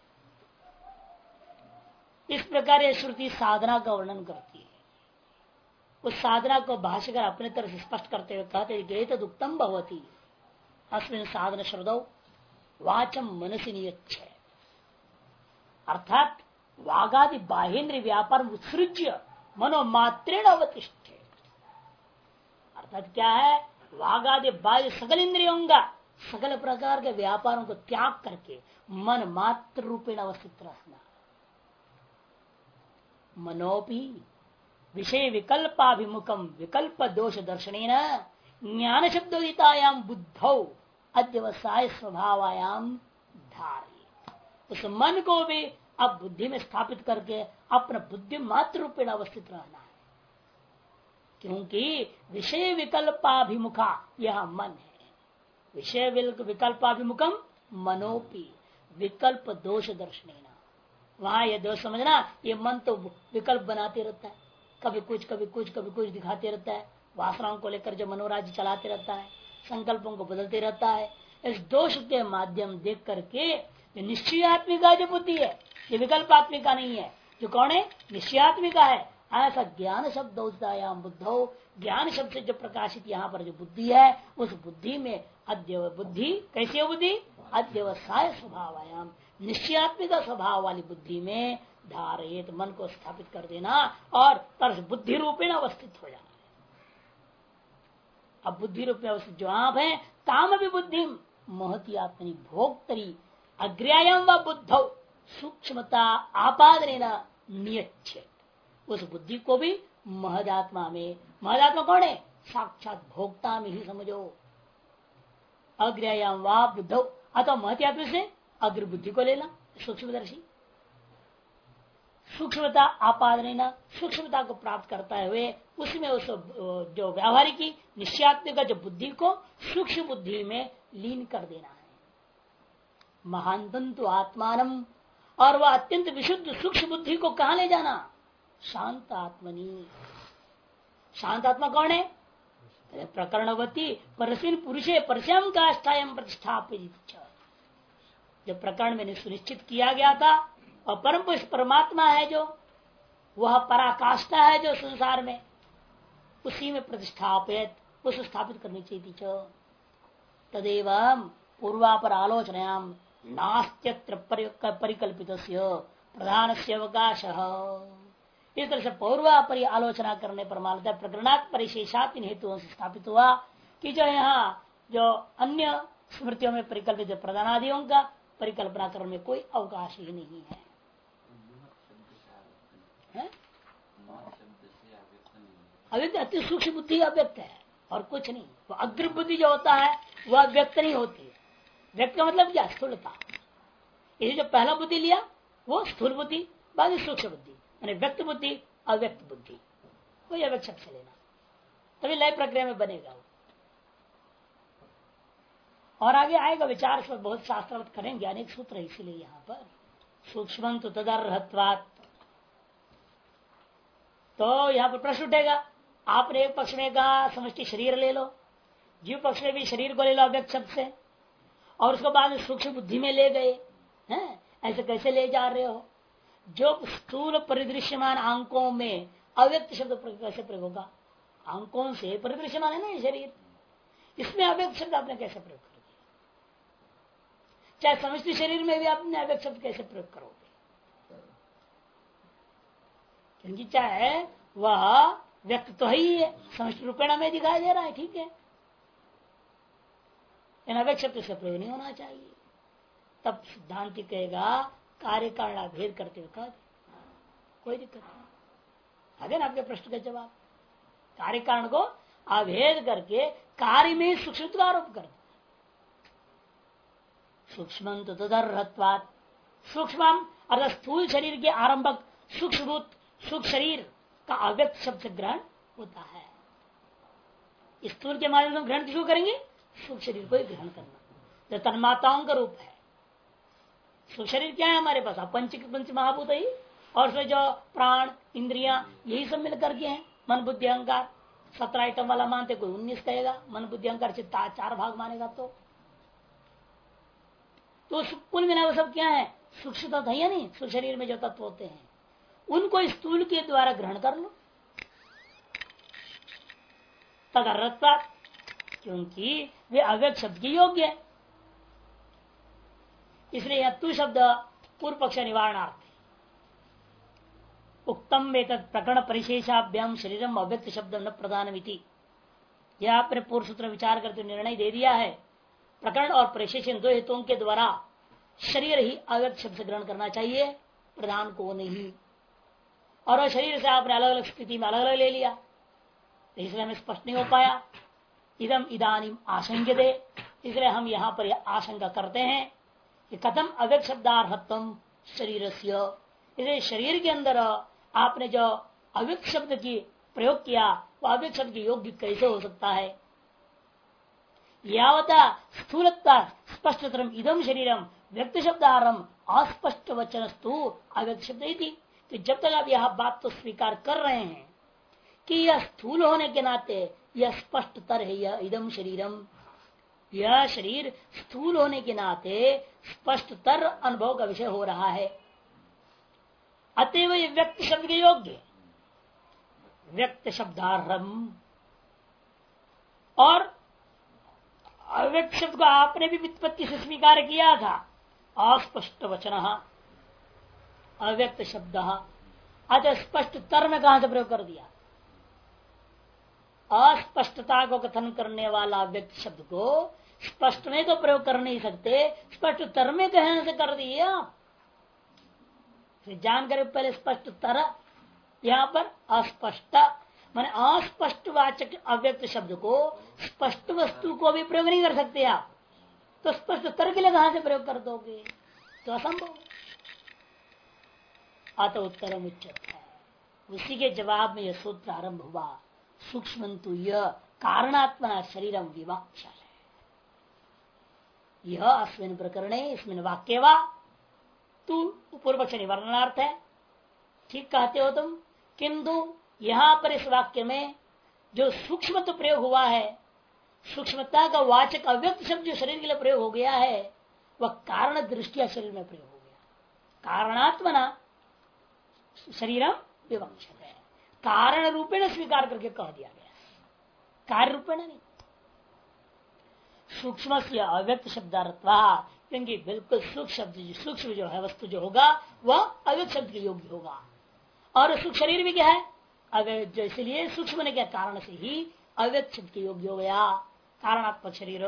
इस प्रकार ये श्रुति साधना का वर्णन करती है। उस साधना को भाष्यकर अपने तरफ से स्पष्ट करते हुए कहते गीत दुक्तम भवती अस्मिन् साधन श्रुतौ वाचम मनसी नियच्छ। अर्थात वागादि बाहेन्द्र व्यापार उत्सृज्य मनोमात्रेण अवतिष्ठे। अर्थात क्या है? वागादि बाह्य सकल इंद्रियों का सकल प्रकार के व्यापारों को त्याग करके मन मात्र रूपेण अवस्थित रहना। मनोपि विषय विकल्पाभिमुखम विकल्प दोष दर्शनेन ज्ञान शब्दोदितायाम बुद्धौ अध्यवसाय स्वभावायाम धारित। उस मन को भी अब बुद्धि में स्थापित करके अपना बुद्धि मात्र रूपेण अवस्थित रहना है, क्योंकि विषय विकल्पाभिमुखा यह मन है। विषय विकल्पाभिमुखम मनोपि विकल्प दोष दर्शनेन। वहां यह दोष समझना, ये मन तो विकल्प बनाते रहता है, कभी कुछ कभी कुछ कभी कुछ दिखाते रहता है, वासनाओं को लेकर जो मनोराज्य चलाते रहता है, संकल्पों को बदलते रहता है। इस दोष के माध्यम देख करके निश्चयात्मिका जो बुद्धि है, ये विकल्पात्मिका नहीं है। जो कौन है? निश्चयात्मिका है। ऐसा ज्ञान शब्द बुद्धो, ज्ञान शब्द से जो प्रकाशित यहाँ पर जो बुद्धि है, उस बुद्धि में अद्य बुद्धि कैसी है? बुद्धि अध्यवसाय स्वभावायाम, निश्चयात्मिका स्वभाव वाली बुद्धि में धारित मन को स्थापित कर देना, और तरस बुद्धि रूपेण अवस्थित हो जाना। अब बुद्धि रूप में अवस्थित जो आप है, ताम भी बुद्धि महती आत्मनि भोक्तरी अग्र्यायम व बुद्धौ सूक्ष्मता आपादनेन नियच्छेद। उस बुद्धि को भी महदात्मा में, महदात्मा कौन है? साक्षात भोक्ता में ही समझो। अग्र्यायम व बुद्धौ, अथवा महती आत्मा से अग्र बुद्धि को लेना, सूक्ष्मदर्शी। सूक्ष्मता आपादन, सूक्ष्मता को प्राप्त करता हुए उसमें उस जो व्यावहारिक निश्चयात्मिक जो बुद्धि को सूक्ष्म बुद्धि में लीन कर देना है। महानतंतु आत्मानम, और वह अत्यंत विशुद्ध सूक्ष्म बुद्धि को कहा ले जाना? शांत आत्मनि। शांत आत्मा कौन है? प्रकरणवती परस्मिन पुरुषे परस्यम काष्ठायम प्रतिष्ठापित। जो प्रकरण में सुनिश्चित किया गया था, और परम पुरुष परमात्मा है जो, वह पराकाष्ठा है जो संसार में, उसी में प्रतिष्ठापित, उस स्थापित करनी चाहिए। तदेव पूर्वापर आलोचनायाम नास्त्यत्र परिकल्पित प्रधान से अवकाश। इस तरह से पूर्वापरि आलोचना करने पर मानता प्रकरणात् परिशेषात् हेतुओं से स्थापित हुआ कि जो यहाँ जो अन्य स्मृतियों में परिकल्पित प्रधानादियों का परिकल्पना करने में कोई अवकाश ही नहीं है। अव्यक्त अति सूक्ष्म बुद्धि अव्यक्त है और कुछ नहीं। वो अग्र बुद्धि जो होता है वह व्यक्त नहीं होती है। व्यक्त का मतलब क्या? स्थूलता। इसे जो पहला बुद्धि लिया वो स्थूल बुद्धि, बाद में सूक्ष्म बुद्धि, यानी व्यक्त बुद्धि अव्यक्त बुद्धि, कोई अव्यक्त से लेना, तभी लय प्रक्रिया में बनेगा वो। और आगे आएगा विचार, इस पर बहुत शास्त्र करेंगे, अनेक सूत्र है इसीलिए यहाँ पर सूक्ष्म तो तदर्हत्वात्। तो यहाँ पर प्रश्न उठेगा, आपने एक पक्ष में कहा समष्टि शरीर ले लो, जीव पक्ष में भी शरीर को ले लो अव्यक्त शब्द से, और उसको बाद में सूक्ष्म बुद्धि में ले गए हैं, ऐसे कैसे ले जा रहे हो? जो स्थूल परिदृश्यमान अंकों में अव्यक्त शब्द कैसे प्रयोग होगा? अंकों से परिदृश्यमान है ना ये शरीर, इसमें अव्यक्त शब्द आपने कैसे प्रयोग कर दिया? चाहे समष्टि शरीर में भी आपने अव्यक्त शब्द कैसे प्रयोग करोगे? क्योंकि चाहे वह व्यक्त तो ही है, समष्टि रूपेण में दिखाई दे रहा है, ठीक है, अव्यक्त शब्द से प्रयोग नहीं होना चाहिए। तब सिद्धांति कहेगा कार्य कारण भेद करते हुए कह दे, कोई दिक्कत नहीं। आगे ना आपके प्रश्न का जवाब, कार्य कारण को अभेद करके कार्य में सूक्ष्म का आरोप कर दो। सूक्ष्म तो तदर्हत्वात्, सूक्ष्म अर्थात स्थूल शरीर के आरंभक सूक्ष्मभूत सूक्ष्म शरीर का अव्यक्त शब्द से ग्रहण होता है। स्थूल के माध्यम से ग्रहण क्यों करेंगे? सूक्ष्म शरीर को ही ग्रहण करना, जो तन्मात्राओं का रूप है। सूक्ष्म शरीर क्या है हमारे पास? पंच महाभूत ही, और उसमें जो प्राण इंद्रियां यही सब मिलकर के हैं। मन बुद्धि अहंकार 17 आइटम वाला मानते, कोई 19 कहेगा। मन बुद्धि अहंकार चित्ता 4 भाग मानेगा तो कुल मिला वो सब क्या है? सूक्ष्म तत्व है या नहीं? सूक्ष्म शरीर में जो तत्व होते हैं उनको स्थूल के द्वारा ग्रहण कर लो तदर्हत्वा, क्योंकि वे अव्यक्त शब्द के योग्य है। इसलिए यह तु शब्द पूर्व पक्ष निवारणार्थ उक्तम में प्रकरण परिशेषाभ्याम शरीरम अव्यक्त शब्द न प्रधानमिति। यह आपने पूर्व सूत्र विचार करते निर्णय दे दिया है, प्रकरण और परिशेष दो हेतुओं के द्वारा शरीर ही अव्यक्त शब्द से ग्रहण करना चाहिए, प्रधान को नहीं। और शरीर से आपने अलग अलग स्थिति में अलग अलग ले लिया, इसलिए हमें स्पष्ट नहीं हो पाया। इदम इदानीम आशंक्यते, इसलिए हम यहाँ पर यह आशंका करते हैं कि कथम अव्यक्त शब्दार्थत्वम शरीर से, इसलिए शरीर के अंदर आपने जो अव्यक्त शब्द की प्रयोग किया वो अव्यक्त शब्द के योग्य कैसे हो सकता है? यावता स्थूलता स्पष्टतरम इदम शरीरम व्यक्त शब्दारम अस्पष्ट वचनस्तु अव्यक्त शब्द ही थी। तो जब तक आप यह बात तो स्वीकार कर रहे हैं कि यह स्थूल होने के नाते यह स्पष्टतर है, यह इदम शरीरम, यह शरीर स्थूल होने के नाते स्पष्टतर अनुभव का विषय हो रहा है, अतएव ये व्यक्त शब्द के योग्य व्यक्त शब्दारम। और अव्यक्त शब्द को आपने भी व्युत्पत्ति से स्वीकार किया था, अस्पष्ट वचन अव्यक्त शब्द। अच्छा स्पष्ट तर में कहां से प्रयोग कर दिया? अस्पष्टता को कथन करने वाला अव्यक्त शब्द को स्पष्ट में तो प्रयोग कर नहीं सकते, स्पष्ट तर में कहने से कर दिए आप। जानकर पहले स्पष्ट तर, यहाँ पर अस्पष्ट माने अस्पष्ट वाचक अव्यक्त शब्द को स्पष्ट वस्तु को भी प्रयोग नहीं कर सकते आप, तो स्पष्ट तर के लिए कहां से प्रयोग कर दोगे? तो असंभव। अत उत्तरम उच्चते है, उसी के जवाब में यह सूत्र आरंभ हुआ, सूक्ष्म तो यह कारणात्मना शरीरम विवाक्ष है। यह अस्मिन प्रकरणे इसमें वाक्य वा तू पूर्व पक्ष निवारणार्थ है, ठीक कहते हो तुम, किंतु यहां पर इस वाक्य में जो सूक्ष्म तो प्रयोग हुआ है, सूक्ष्मता का वाचक अव्यक्त शब्द जो शरीर के लिए प्रयोग हो गया है वह कारण दृष्टिया शरीर में प्रयोग हो गया। कारणात्मना शरीरम विवक्षित है, कारण रूपेण स्वीकार करके कह दिया गया, कार्य रूपेण नहीं। सूक्ष्म से अव्यक्त शब्दार्थवा, क्योंकि बिल्कुल सूक्ष्म जो है वस्तु जो होगा वह अव्यक्त शब्द के योग्य होगा। और सूक्ष्म शरीर भी क्या है? अव्यक्त, इसलिए सूक्ष्म ने क्या कारण से ही अव्यक्त शब्द के योग्य हो गया, कारणात्मक शरीर।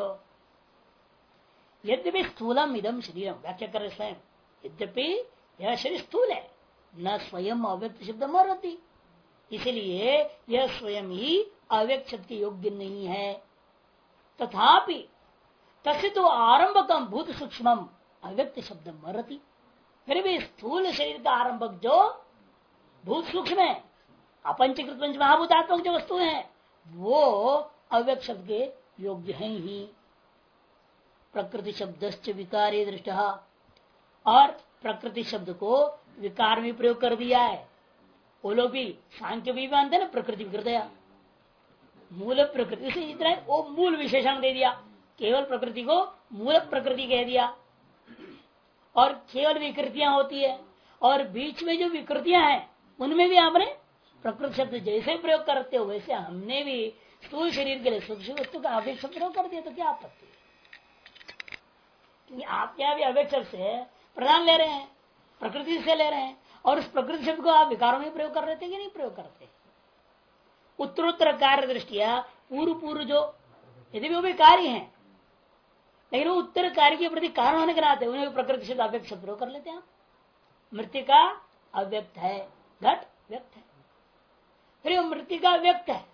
यद्यपि स्थूलम इदम शरीरम, व्याख्या कर स्वयं, यद्यपि यह शरीर स्थूल है, न स्वयं अव्यक्त शब्द मरती, इसलिए यह स्वयं ही अव्यक्त शब्द के योग्य नहीं है। तथापि तस्य तो आरंभकम भूत सूक्ष्म अव्यक्त शब्द मरती, फिर भी स्थूल शरीर का आरंभक जो भूत सूक्ष्म है, अपंचीकृत पंच महाभूतात्मक जो वस्तु है वो अव्यक्त शब्द के योग्य है ही। प्रकृति शब्द विकारे दृष्ट, और प्रकृति शब्द को विकार में प्रयोग कर दिया है। वो लोग भी सांख्य भी मानते ना प्रकृति विकृतया, मूल प्रकृति से इतना वो मूल विशेषण दे दिया, केवल प्रकृति को मूल प्रकृति कह दिया, और केवल विकृतियां होती है, और बीच में जो विकृतियां हैं उनमें भी आपने प्रकृति शब्द जैसे प्रयोग करते हो वैसे हमने भी स्थूल शरीर के लिए सूक्ष्म वस्तु का अवेक्ष शब्द प्रयोग कर दिया, तो क्या आपत्ति है? क्योंकि आप क्या भी अवेक्ष शब्द से प्रधान ले रहे हैं, प्रकृति से ले रहे हैं, और उस प्रकृति शब्द को आप विकारों में प्रयोग कर रहे थे कि नहीं प्रयोग करते? उत्तरोत्तर कार्य दृष्टिया पूर्व पूर्व जो यदि भी वो भी कार्य है, लेकिन वो उत्तर कार्य के प्रति कारण होने के नाते उन्हें भी प्रकृति शब्द अव्यक्त शब्द प्रयोग कर लेते हैं। मृतिका अव्यक्त है, घट व्यक्त है, फिर वो मृतिका व्यक्त है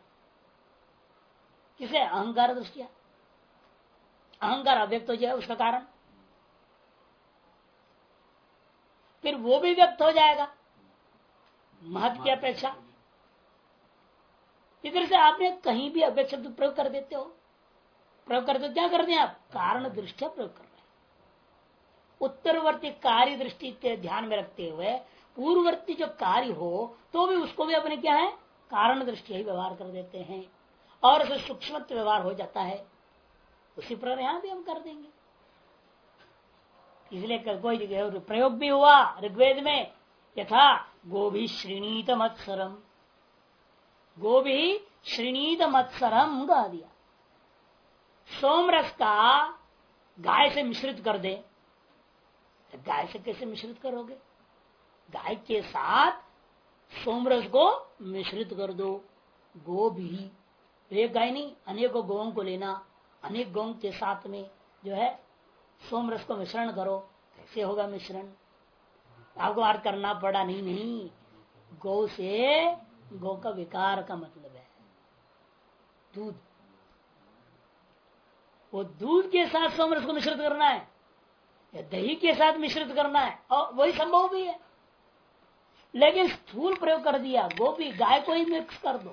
किसे? अहंकार दृष्टिया। अहंकार अव्यक्त हो जाए उसका कारण, फिर वो भी व्यक्त हो जाएगा महत्व की अपेक्षा। इधर से आपने कहीं भी अव्यक्त शब्द प्रयोग कर देते हो, प्रयोग करते हो क्या करते हैं आप? कारण दृष्टिया प्रयोग कर रहे हैं। उत्तरवर्ती कार्य दृष्टि ध्यान में रखते हुए पूर्ववर्ती जो कार्य हो तो भी उसको भी अपने क्या है? कारण दृष्टि ही व्यवहार कर देते हैं, और उसे सूक्ष्म व्यवहार हो जाता है। उसी प्रकार यहां भी हम कर देंगे। इसलिए कोई प्रयोग भी हुआ ऋग्वेद में, यथा गोभी श्रीणीत मत्सरम, गोभी श्रीणीत मत्सरम कह दिया। सोमरस का गाय से मिश्रित कर दे, तो गाय से कैसे मिश्रित करोगे? गाय के साथ सोमरस को मिश्रित कर दो। गोभी, एक गाय नहीं अनेकों गौओं को लेना, अनेक गौओं के साथ में जो है सोमरस को मिश्रण करो, कैसे होगा मिश्रण? आपको अर्थ करना पड़ा नहीं, गौ से गौ का विकार का मतलब है दूध, वो दूध के साथ सोमरस को मिश्रित करना है या दही के साथ मिश्रित करना है, और वही संभव भी है। लेकिन स्थूल प्रयोग कर दिया, गोपी गाय को ही मिक्स कर दो।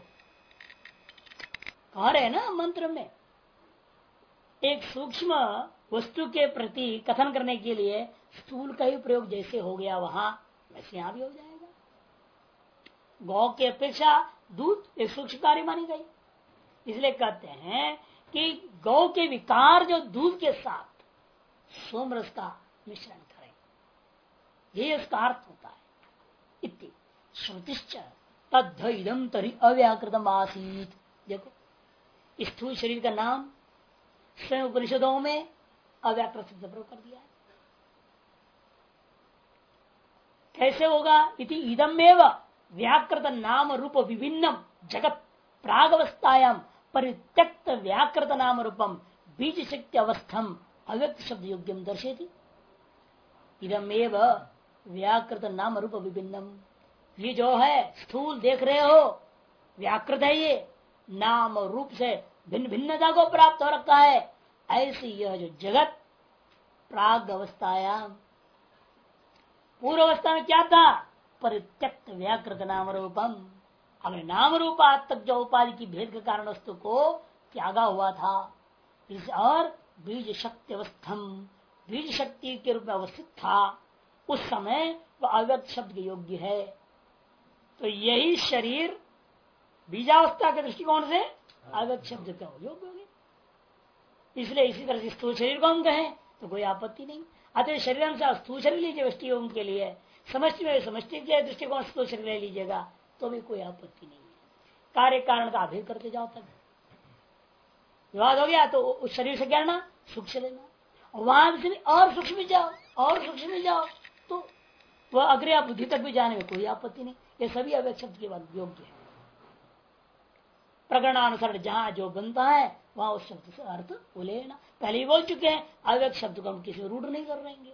कह रहे ना मंत्र में, एक सूक्ष्म वस्तु के प्रति कथन करने के लिए स्थूल का ही प्रयोग जैसे हो गया वहां, वैसे यहां भी हो जाएगा। गौ की अपेक्षा दूध एक सूक्ष्म कार्य मानी गई, इसलिए कहते हैं कि गौ के विकार जो दूध के साथ सोमरस का मिश्रण करें, ये इसका अर्थ होता है। इति श्रुतिश्च तद्ध इदम तरी अव्याकृतम आसीत। देखो स्थूल शरीर का नाम स्वयं उपनिषदों में अव्याकृत शब्द प्रयोग कर दिया है। कैसे होगा? इति इदमेव व्याकृत नाम रूप विभिन्नम जगत प्रागवस्थायाम परित्यक्त व्याकृत नाम रूपम बीज शक्ति अवस्थम अव्यक्त शब्द योग्यम दर्शेति। इदमेव व्याकृत नाम रूप विभिन्नम, ये जो है स्थूल देख रहे हो व्याकृत है, ये नाम रूप से भिन्न भिन्नता को प्राप्त हो रखा है। ऐसी यह जो जगत प्राग अवस्थायाम, पूर्व अवस्था में क्या था? परित्यक्त व्याकृत नाम रूपम, अगर नाम रूप आज तक जो उपाधि की भेद के कारण वस्तु को त्यागा हुआ था, इस और बीज शक्ति अवस्थम, बीज शक्ति के रूप में अवस्थित था, उस समय वह अव्यक्त शब्द के योग्य है। तो यही शरीर बीजावस्था के दृष्टिकोण से अव्यक्त शब्द का योग्य होगी। इसलिए इसी तरह से स्थूल शरीर को हम कहें तो कोई आपत्ति नहीं। अतः शरीर से स्थूल शरीर लीजिए व्यष्टि उनके लिए, समष्टि में समष्टि के दृष्टिकोण स्थूल शरीर ले लीजिएगा तो भी कोई आपत्ति नहीं है। कार्य कारण का अभेद करते जाओ, तक विवाद हो गया तो उस शरीर से क्या लेना? सूक्ष्म लेना, वहां से और सूक्ष्म जाओ और सूक्ष्म जाओ तो वह अग्रया बुद्धि तक भी जाने में कोई आपत्ति नहीं। ये सभी अव्यक्त शब्द के बाद योग्य है। प्रकरणानुसार जहां जो बनता है वहां उस शब्द से अर्थ वो लेना। पहले ही बोल चुके हैं अव्यक्त शब्द को हम किसी रूढ़ नहीं कर रहेंगे।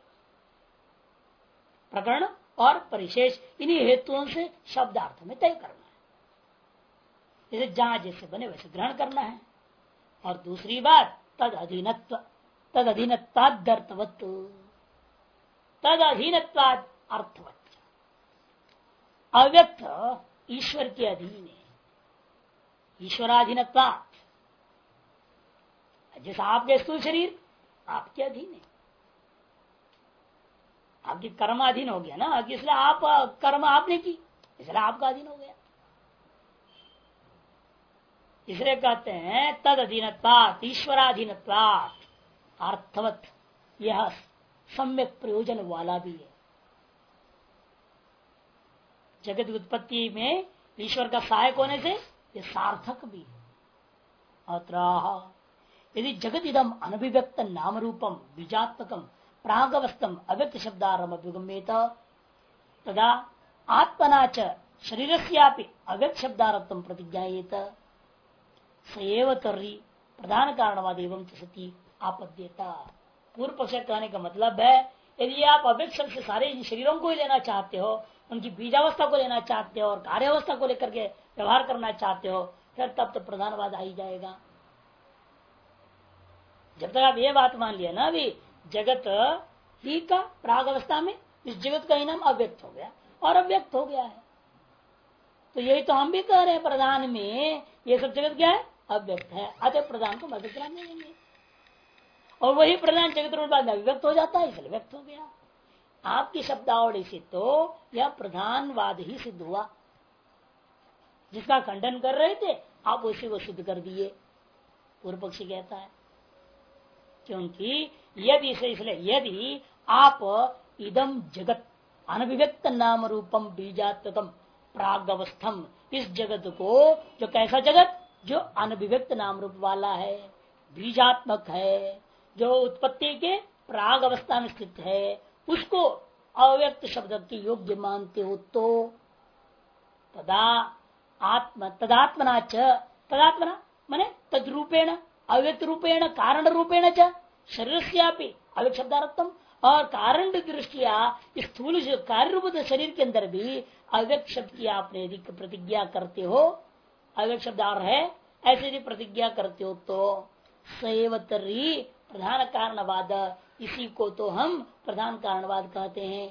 प्रकरण और परिशेष इन्हीं हेतुओं से शब्दार्थ में तय करना है, जैसे जहां जैसे बने वैसे ग्रहण करना है। और दूसरी बात तद अधीनत्व, तद अधीनत्वादर्थवत्, तद अधीनत्वाद अर्थवत्। अव्यक्त ईश्वर के अधीन है, ईश्वराधीनत्वात्। जैसा आपके स्थूल शरीर आपके अधीन है, आपकी कर्माधीन हो गया ना, इसलिए आप कर्म आपने की, इसलिए आपका अधीन हो गया। इसलिए कहते हैं तद अधीनत्वात् ईश्वराधीनत्वात् अर्थवत, यह सम्यक प्रयोजन वाला भी है। जगत की उत्पत्ति में ईश्वर का सहायक होने से यह सार्थक भी है। अत्र यदि जगत इदम अनभिव्यक्त नाम रूपम बीजात्मकम प्रागवस्थम अव्यक्त शब्दारम अभ्युगम्येत तदा आत्मना च शरीरस्यापि अव्यक्त शब्दार्थम प्रतिज्ञायेत सएव तर्हि प्रधान कारणवाद एवं सती आपद्यता। पूर्व पक्ष कहने का मतलब है यदि आप अव्यक्त शब्द से सारे शरीरों को ही लेना चाहते हो, उनकी बीजावस्था को लेना चाहते हो और कार्यावस्था को लेकर के व्यवहार करना चाहते हो, फिर तब तो प्रधानवाद आ ही जाएगा। जब तक आप ये बात मान लिया ना अभी जगत ही का प्राग अवस्था में इस जगत का ही नाम अव्यक्त हो गया और अव्यक्त हो गया है, तो यही तो हम भी कह रहे हैं प्रधान में ये सब जगत क्या है, अव्यक्त है, अतः प्रधान को मदद कराने देंगे और वही प्रधान जगत रूप बाद अव्यक्त हो जाता है, इसलिए व्यक्त हो गया। आपकी शब्दावली से तो यह प्रधानवाद ही सिद्ध हुआ, जिसका खंडन कर रहे थे आप उसी को सिद्ध कर दिए, पूर्व पक्षी कहता है। क्योंकि यदि इसलिए यदि आप इदम जगत अनभिव्यक्त नाम रूपम बीजात्मकम प्रागवस्थम, इस जगत को, जो कैसा जगत, जो अनभिव्यक्त नाम रूप वाला है, बीजात्मक है, जो उत्पत्ति के प्राग अवस्था में स्थित है, उसको अव्यक्त शब्द के योग्य मानते हो तो तदात्मना च, तदात्मना माने तद्रूपेण अव्यक्त रूपेण कारण रूपेण च शरीरस्यापि अव्यक्त शब्दार्थम, और कारण दृष्टिया स्थूल कार्य रूप शरीर के अंदर भी अव्यक्त शब्द की आपने यदि प्रतिज्ञा करते हो, अव्यक्त शब्द है ऐसे यदि प्रतिज्ञा करते हो तो सैवतरी प्रधान कारणवाद, इसी को तो हम प्रधान कारणवाद कहते हैं।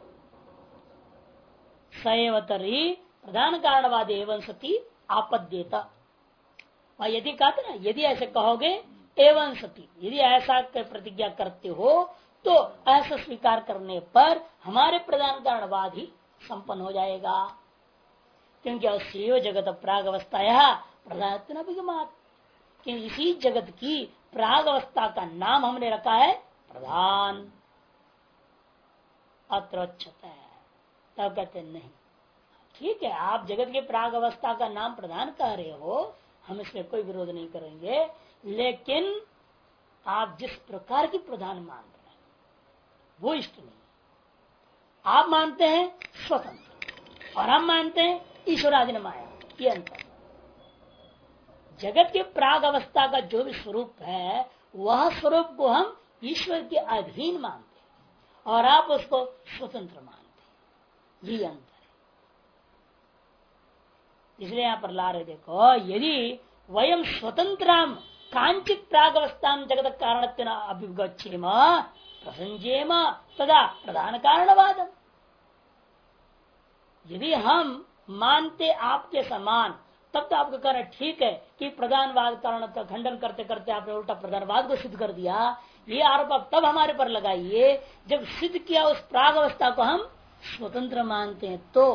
सैवतरी प्रधान कारणवाद एवं सती आपद्येता, यदि कहते ना यदि ऐसे कहोगे एवं सती, यदि ऐसा प्रतिज्ञा करते हो तो ऐसा स्वीकार करने पर हमारे प्रधान कारणवाद ही संपन्न हो जाएगा। क्योंकि अश्रीय जगत प्राग अवस्था प्रधान, कि इसी जगत की प्राग अवस्था का नाम हमने रखा है प्रधान। अत्र तब कहते नहीं, ठीक है आप जगत के प्राग अवस्था का नाम प्रधान कह रहे हो, हम इसमें कोई विरोध नहीं करेंगे, लेकिन आप जिस प्रकार की प्रधान मान रहे हैं वो इष्ट नहीं। आप मानते हैं स्वतंत्र और हम मानते हैं ईश्वराधीन माया, ये अंतर। जगत के प्राग अवस्था का जो भी स्वरूप है वह स्वरूप को हम ईश्वर के अधीन मानते हैं और आप उसको स्वतंत्र मानते हैं, ये अंतर है। इसलिए यहां पर ला रहे देखो, यदि वयम स्वतंत्राम कांचित प्राग अवस्था जगत कारण अभिगछेम प्रसंजेम तदा प्रधान कारणवादम, यदि हम मानते आपके समान तब तो आपको कहना ठीक है कि प्रधानवाद कारण का खंडन करते करते आपने उल्टा प्रधानवाद को सिद्ध कर दिया। ये आरोप आप तब हमारे पर लगाइए जब सिद्ध किया उस प्राग अवस्था को हम स्वतंत्र मानते हैं। तो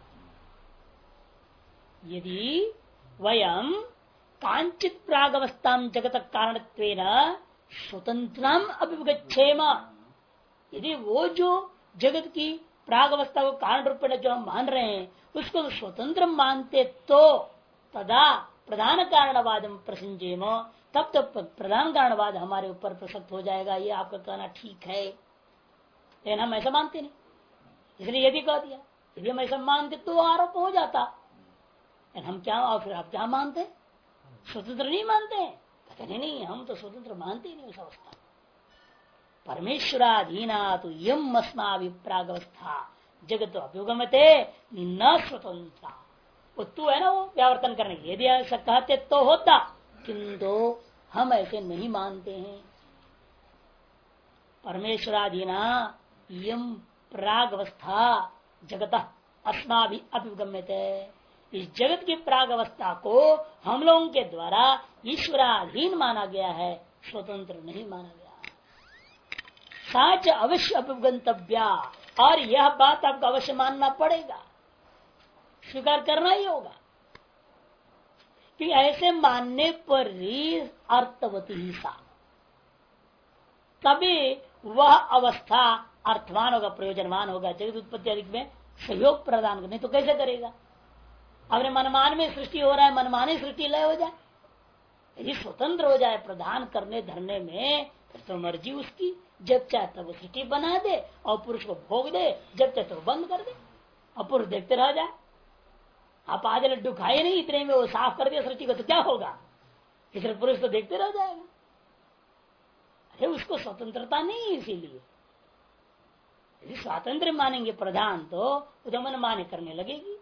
यदि वयम कांचित प्राग अवस्था जगत कारणत्वेन स्वतंत्रम अभिगच्छेम, यदि वो जो जगत की प्राग अवस्था को कारण रूप में जो हम मान रहे हैं उसको स्वतंत्र मानते तो तदा प्रधान कारणवाद प्रसंजेम, तब तो प्रधान कारणवाद हमारे ऊपर प्रसक्त हो जाएगा। ये आपका कहना ठीक है, लेकिन हम ऐसा मानते नहीं, इसलिए यदि कह दिया यदि हम ऐसा मानते तो आरोप हो जाता। हम क्या, और फिर आप क्या मानते, स्वतंत्र नहीं मानते हैं? कहते नहीं हम तो स्वतंत्र मानते ही नहीं उस अवस्था। परमेश्वराधीना तो यम अस्माभिप्राग अवस्था जगत अभ्युगमते न स्वतंत्र, वो तू है ना वो व्यावर्तन करने के, यदि ऐसा कहते तो होता, किंतु हम ऐसे नहीं मानते हैं। परमेश्वराधीना यम प्राग अवस्था जगत अस्माभि अभिगम्यते, इस जगत की प्राग अवस्था को हम लोगों के द्वारा ईश्वराधीन माना गया है, स्वतंत्र नहीं माना गया। साच अवश्य अपगंतव्या, और यह बात आपको अवश्य मानना पड़ेगा, स्वीकार करना ही होगा कि ऐसे मानने पर ही अर्थवती ही सा, तभी वह अवस्था अर्थवान होगा, प्रयोजनवान होगा, जगत उत्पत्ति आदि में सहयोग प्रदान करने। तो कैसे करेगा? अपने मनमान में सृष्टि हो रहा है, मनमानी सृष्टि लय हो जाए, यदि स्वतंत्र हो जाए प्रदान करने धरने में, तो मर्जी उसकी, जब चाहे तब वो सृष्टि बना दे और पुरुष को भोग दे, जब चाहे तो बंद कर दे और पुरुष देखते रह जाए। आप आज लड्डू खाए नहीं, इतने में वो साफ कर दिया सृष्टि को, तो क्या होगा? इसलिए पुरुष तो देखते रह जाएगा। अरे उसको स्वतंत्रता नहीं, इसीलिए यदि स्वातंत्र मानेंगे प्रधान तो उदमन माने करने लगेगी,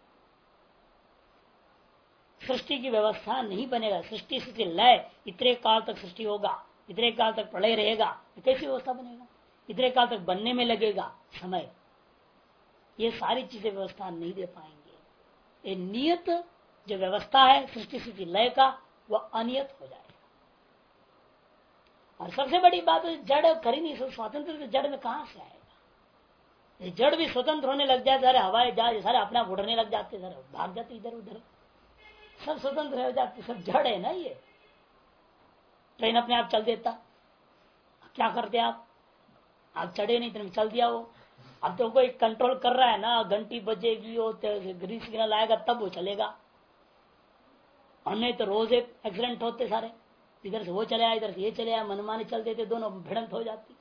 सृष्टि की व्यवस्था नहीं बनेगा। सृष्टि से लय, इतने काल तक सृष्टि होगा, इतने काल तक प्रलय रहेगा, कैसी व्यवस्था बनेगा? इतने काल तक बनने में लगेगा समय, ये सारी चीजें व्यवस्था नहीं दे पाएंगे। ये नियत जो व्यवस्था है सृष्टि स्थिति लय का, वह अनियत हो जाएगा। और सबसे बड़ी बात है, जड़ कर ही नहीं, स्वातंत्र तो जड़ में कहां से आएगा? ये जड़ भी स्वतंत्र होने लग जाए, सारे हवाई जहाज सारे अपने आप उड़ने लग जाते, सारे भाग जाते इधर उधर, सब स्वतंत्र हो जाते, सब जड़ है ना। ये ट्रेन अपने आप चल देता, क्या करते आप चढ़े नहीं, ट्रेन चल दिया वो। अब तो कोई कंट्रोल कर रहा है ना, घंटी बजेगी, वो ग्रीन सिग्नल आएगा तब वो चलेगा, और नहीं तो रोज एक एक्सीडेंट होते सारे, इधर से वो चले आया, इधर से ये चले आया, मनमाने चल देते, दोनों भिड़ंत हो जाती।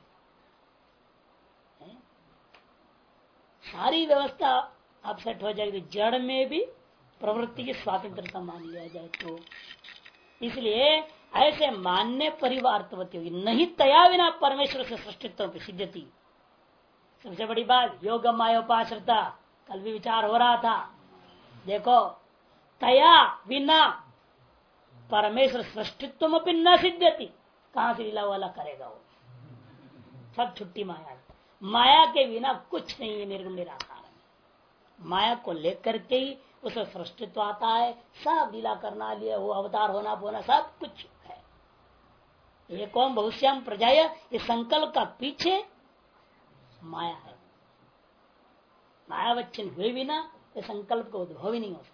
सारी व्यवस्था अपसेट हो जाएगी। जड़ में भी प्रवृत्ति की स्वतंत्रता मान लिया जाए तो, इसलिए ऐसे मानने परिवार्तवती होगी, नहीं तया बिना परमेश्वर से सृष्टित्व पे सिद्धति। सबसे बड़ी बात योग मायोपाश्रिता, कल भी विचार हो रहा था, देखो तया बिना परमेश्वर सृष्टित्व अपनी न सिद्धति, कहां से लीला वाला करेगा वो? सब छुट्टी माया, माया के बिना कुछ नहीं है, निर्गुण निराकार है। माया को लेकर के ही उसका सृष्टित्व आता है, सब लीला करना लिए वो अवतार होना बोना सब कुछ है। ये कौन बहुश्याम प्रजाय, ये संकल्प का पीछे माया है। मायावच्छिन्न हुए बिना ये संकल्प का उद्भव ही नहीं हो सकता।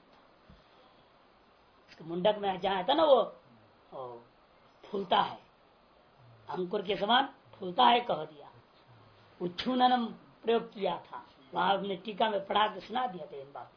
इसके मुंडक में जहां था ना वो फूलता है, अंकुर के समान फूलता है कह दिया, उच्छूननम प्रयोग किया था, वहां हमने टीका में पढ़ा के सुना दिया था इन बातों।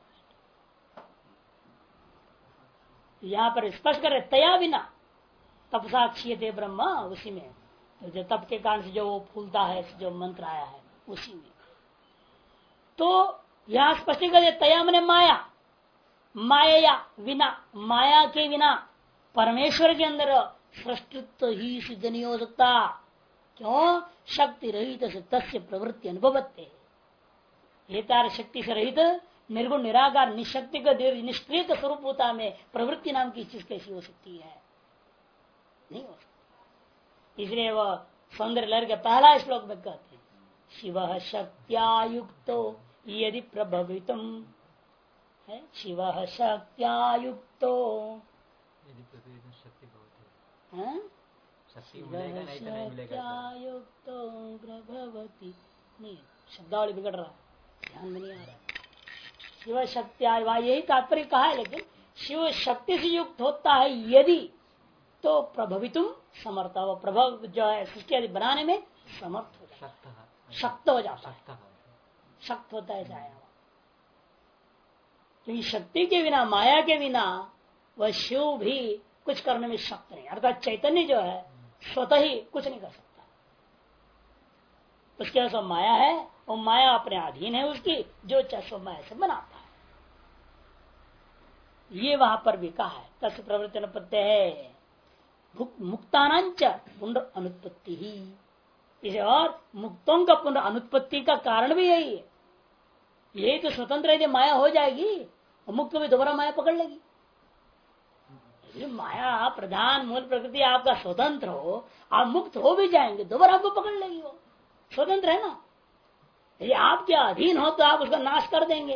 यहाँ पर स्पष्ट करे तया बिना तपसा क्षीयते ब्रह्म, उसी में तो जो तप के कारण से जो वो फूलता है, जो मंत्र आया है उसी में। तो यहाँ स्पष्ट कर तया मने माया, माया बिना, माया के बिना परमेश्वर के अंदर सृष्टित्व ही सिद्ध नहीं हो सकता। क्यों? शक्ति रहित से तस्य प्रवृत्ति अनुभवते, ये तार शक्ति से रहित निर्गुण निराकार निशक्ति का निष्क्रिय स्वरूपता में प्रवृत्ति नाम की चीज कैसी हो सकती है? नहीं हो सकती। इसलिए वह सौंदर्य लहर के पहला श्लोक में कहते हैं शिव शक्त्यायुक्तो यदि प्रभवितुम है, शिव शक्त्यायुक्तो शक्त्यायुक्तो प्रभवति। नहीं, शब्दावली बिगड़ रहा, ध्यान में नहीं आ रहा। शिव शक्त्या, यही तात्पर्य कहा है, लेकिन शिव शक्ति से युक्त होता है यदि, तो प्रभवितुम समर्थ, वो प्रभव जो है सृष्टि आदि बनाने में समर्थ हो जाता है, शक्त हो जाता है, शक्त होता है जाया। क्योंकि शक्ति के बिना, माया के बिना वह शिव भी कुछ करने में शक्त नहीं, अर्थात चैतन्य जो है स्वतः ही कुछ नहीं कर सकता। उसके पास माया है, और माया अपने अधीन है उसकी, जो चाहे माया से बनाता है। ये वहां पर भी कहा है तस्य प्रवृत्ति अनुपत्ति है, मुक्तानांच पुनः अनुत्पत्ति ही। इसे और मुक्तों का पुनः अनुत्पत्ति का कारण भी यही है। यही तो स्वतंत्र यदि माया हो जाएगी, मुक्त भी दोबारा माया पकड़ लेगी। माया प्रधान मूल प्रकृति आपका स्वतंत्र हो, आप मुक्त हो भी जाएंगे, दोबारा आपको पकड़ लेगी। वो स्वतंत्र है ना, यदि आपके अधीन हो तो आप उसका नाश कर देंगे,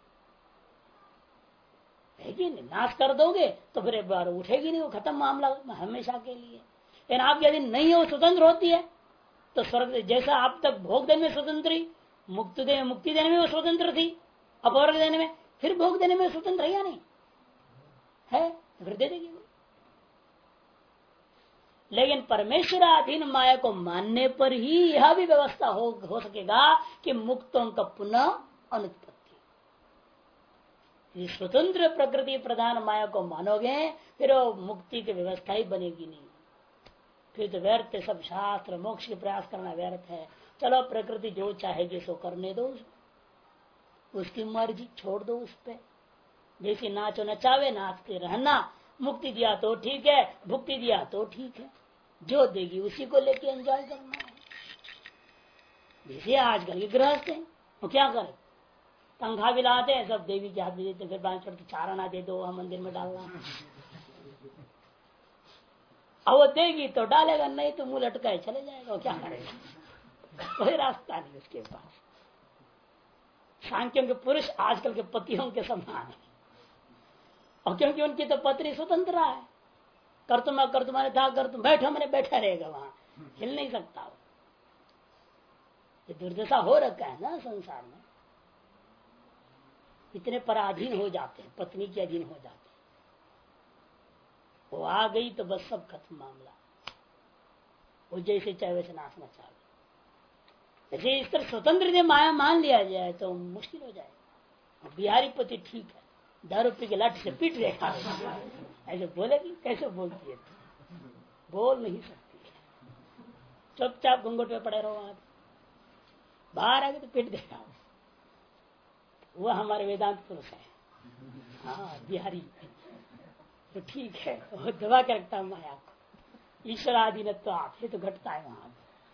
लेकिन नाश कर दोगे तो फिर एक बार उठेगी नहीं, वो खत्म मामला हमेशा के लिए। लेकिन आपके अधीन नहीं हो, स्वतंत्र होती है, तो स्वर्ग जैसा आप तक भोग देने में स्वतंत्र, मुक्ति देने में वो स्वतंत्र थी, अपवर्ग देने में, फिर भोग देने में स्वतंत्र है या नहीं है, फिर दे देगी। लेकिन परमेश्वराधीन माया को मानने पर ही यह भी व्यवस्था हो सकेगा कि मुक्तों का पुनः अनुत्पत्ति। स्वतंत्र प्रकृति प्रधान माया को मानोगे फिर वो मुक्ति की व्यवस्था ही बनेगी नहीं, फिर तो व्यर्थ है, सब शास्त्र मोक्ष के प्रयास करना व्यर्थ है। चलो प्रकृति जो चाहेगी सो करने दो, उसकी मर्जी छोड़ दो उस पे, जैसे नाचो नचावे नाचते रहना, मुक्ति दिया तो ठीक है, भुक्ति दिया तो ठीक है, जो देगी उसी को लेके एंजॉय करना है। जैसे आजकल के गृहस्थ हैं वो क्या करें, तंखा भी लाते हैं, सब देवी के हाथ में देते, फिर बांध छोड़ के चाराना दे दो, हम मंदिर में डालना। अब वो देगी तो डालेगा, नहीं तो मुंह लटकाए चले जाएगा, वो क्या करेगा, कोई रास्ता नहीं उसके पास। सांख्यों के पुरुष आजकल के पतियों के समान है, और क्योंकि उनकी तो पत्नी स्वतंत्र है, कर तुम्हारे था कर तुम बैठो, मैंने बैठा रहेगा वहां, हिल नहीं सकता वो। ये दुर्दशा हो रखा है ना संसार में, इतने पराधीन हो जाते हैं, पत्नी के अधीन हो जाते हैं, वो आ गई तो बस सब खत्म मामला, वो जैसे चाहे वैसे नाचना चाहे। जैसे इस तरह स्वतंत्र माया मान लिया जाए तो मुश्किल हो जाए। बिहारी पति ठीक है, 10 रुपये के लाठी से पीट देगा, ऐसे बोलेगी, कैसे बोलती है, बोल नहीं सकती, चुपचाप घूंघट में पड़े रहो, वहां बाहर आगे तो पीट देगा। वो हमारे वेदांत पुरुष है, हाँ बिहारी तो ठीक है, वो दबा के रखता है माया को, ईश्वर आधीन तो आप ये तो घटता है वहां।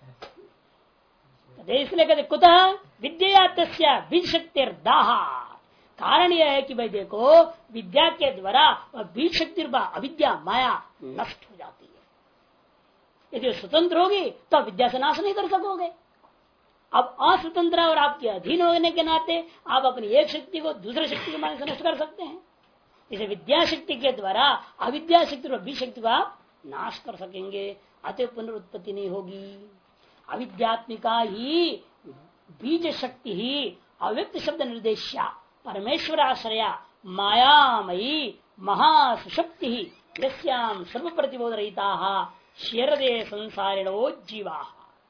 इसलिए कहते कुतः विद्या तस्या बीज शक्ति दाहा, कारण यह है कि भाई देखो विद्या के द्वारा बीज शक्ति अविद्या माया नष्ट हो जाती है। यदि स्वतंत्र होगी तो विद्या से नाश नहीं कर सकोगे। अब अस्वतंत्र और आपके अधीन होने के नाते आप अपनी एक शक्ति को दूसरे शक्ति के माध्यम से नष्ट कर सकते हैं। इसे विद्या शक्ति के द्वारा अविद्या शक्ति और बीज शक्ति को आप नाश कर सकेंगे, अतः पुनरुत्पत्ति नहीं होगी। अविद्यात्मिका ही बीज शक्ति ही अव्यक्त शब्द निर्देश्या परमेश्वर आश्रया मायामयी महाशक्ति ही यस्याम सर्व प्रतिबोध रहिता शेरदे संसारिणो जीवा।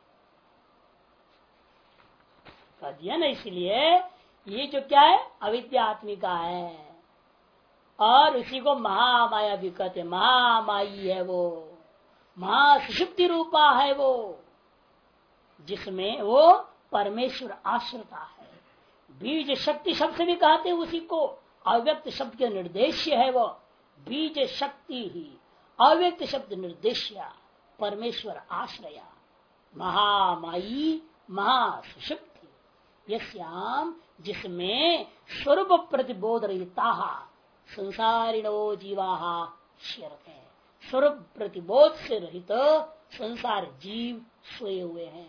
दिया ना, इसलिए ये जो क्या है अविद्यात्मिका है, और उसी को महामाया भी कहते, महामाई है वो, महासुषुप्ति रूपा है वो, जिसमें वो परमेश्वर आश्रिता है। बीज शक्ति शब्द से भी कहते हैं उसी को, अव्यक्त शब्द के निर्देश्य है वो, बीज शक्ति ही अव्यक्त शब्द निर्देश्य परमेश्वर आश्रया महामाई महासुषुप्ति यस्याम जिसमें स्वरूप प्रतिबोध रहिता संसारिणो जीवा शरते, स्वरूप प्रतिबोध से रहित संसार जीव सोए हुए हैं।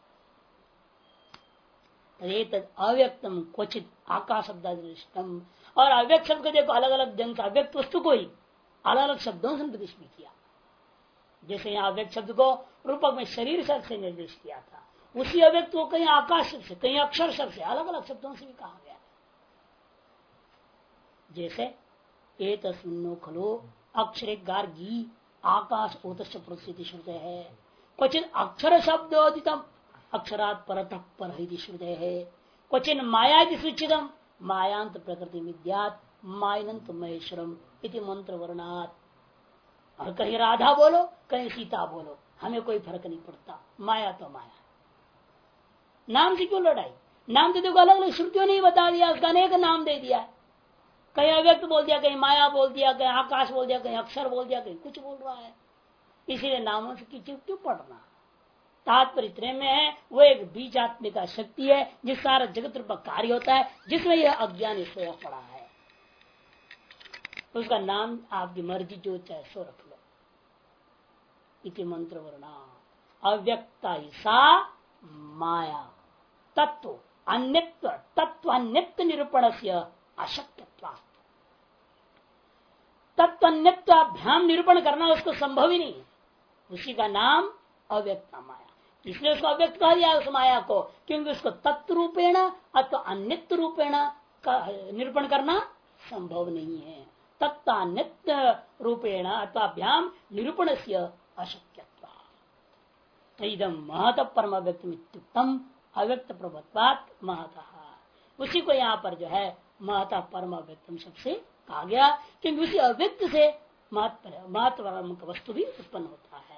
अव्यक्तम क्वचित आकाश शब्दादृष्टम, और अव्यक्त शब्द को देखो अलग अलग जन अव्यक्त वस्तु को ही अलग अलग शब्दों से निर्देश भी किया। जैसे यहाँ अव्यक्त शब्द को रूपक में शरीर शब्द से निर्देश किया था, उसी अव्यक्त को कहीं आकाश शब्द से, कहीं अक्षर शब्द से, अलग अलग शब्दों से भी कहा गया। जैसे एतस्मिन्नो खलो अक्षरे गार्गी आकाश ओतस्य प्रसिद्धि श्रुते है, क्वचिन अक्षर शब्दोदितम अक्षरात परतः पर श्रुते है, क्वचिन माया सूचितम मायांत प्रकृति विद्यात मायनंत महेश्वरम इति मंत्र वर्णात। और कहीं राधा बोलो कहीं सीता बोलो, हमें कोई फर्क नहीं पड़ता, माया तो माया। नाम से क्यों लड़ाई, नाम तो देखो अलग अलग श्रुतियों ने बता दिया, उसका अनेक नाम दे दिया, कहीं अव्यक्त बोल दिया, कहीं माया बोल दिया, कहीं आकाश बोल दिया, कहीं अक्षर बोल दिया, कहीं कुछ बोल रहा है। इसीलिए नामों से क्यों पढ़ना। तात्पर्य इतने में है वो एक बीजात्मिका शक्ति है जिस सारा जगत रूप कार्य होता है, जिसमें यह अज्ञान सोया पड़ा है। उसका नाम आपकी मर्जी जो चाहे सो रख लो। इति मंत्र वर्णा अव्यक्ता सा माया तत्व अन्यत्व तत्व अन्यत्व निरूपण से अशक्यत्व, तत्व अन्यत्वाभ्याम निरूपण करना उसको संभव ही नहीं, उसी का नाम अव्यक्ता माया। इसलिए उसको अव्यक्त कह दिया उस माया को, क्योंकि उसको तत्व रूपेण अथवा अन्यत्व रूपेण निरूपण करना संभव नहीं है। तत्व रूपेण अथवा अभ्याम निरूपण से अशक्यत्व। इदम महत परम अव्यक्तम अव्यक्त प्रभुत्वात् महतः, उसी को यहाँ पर जो है महता परम अव्यक्तम सबसे कहा गया, क्योंकि उसी अव्यक्त से महत्व वस्तु भी उत्पन्न होता है।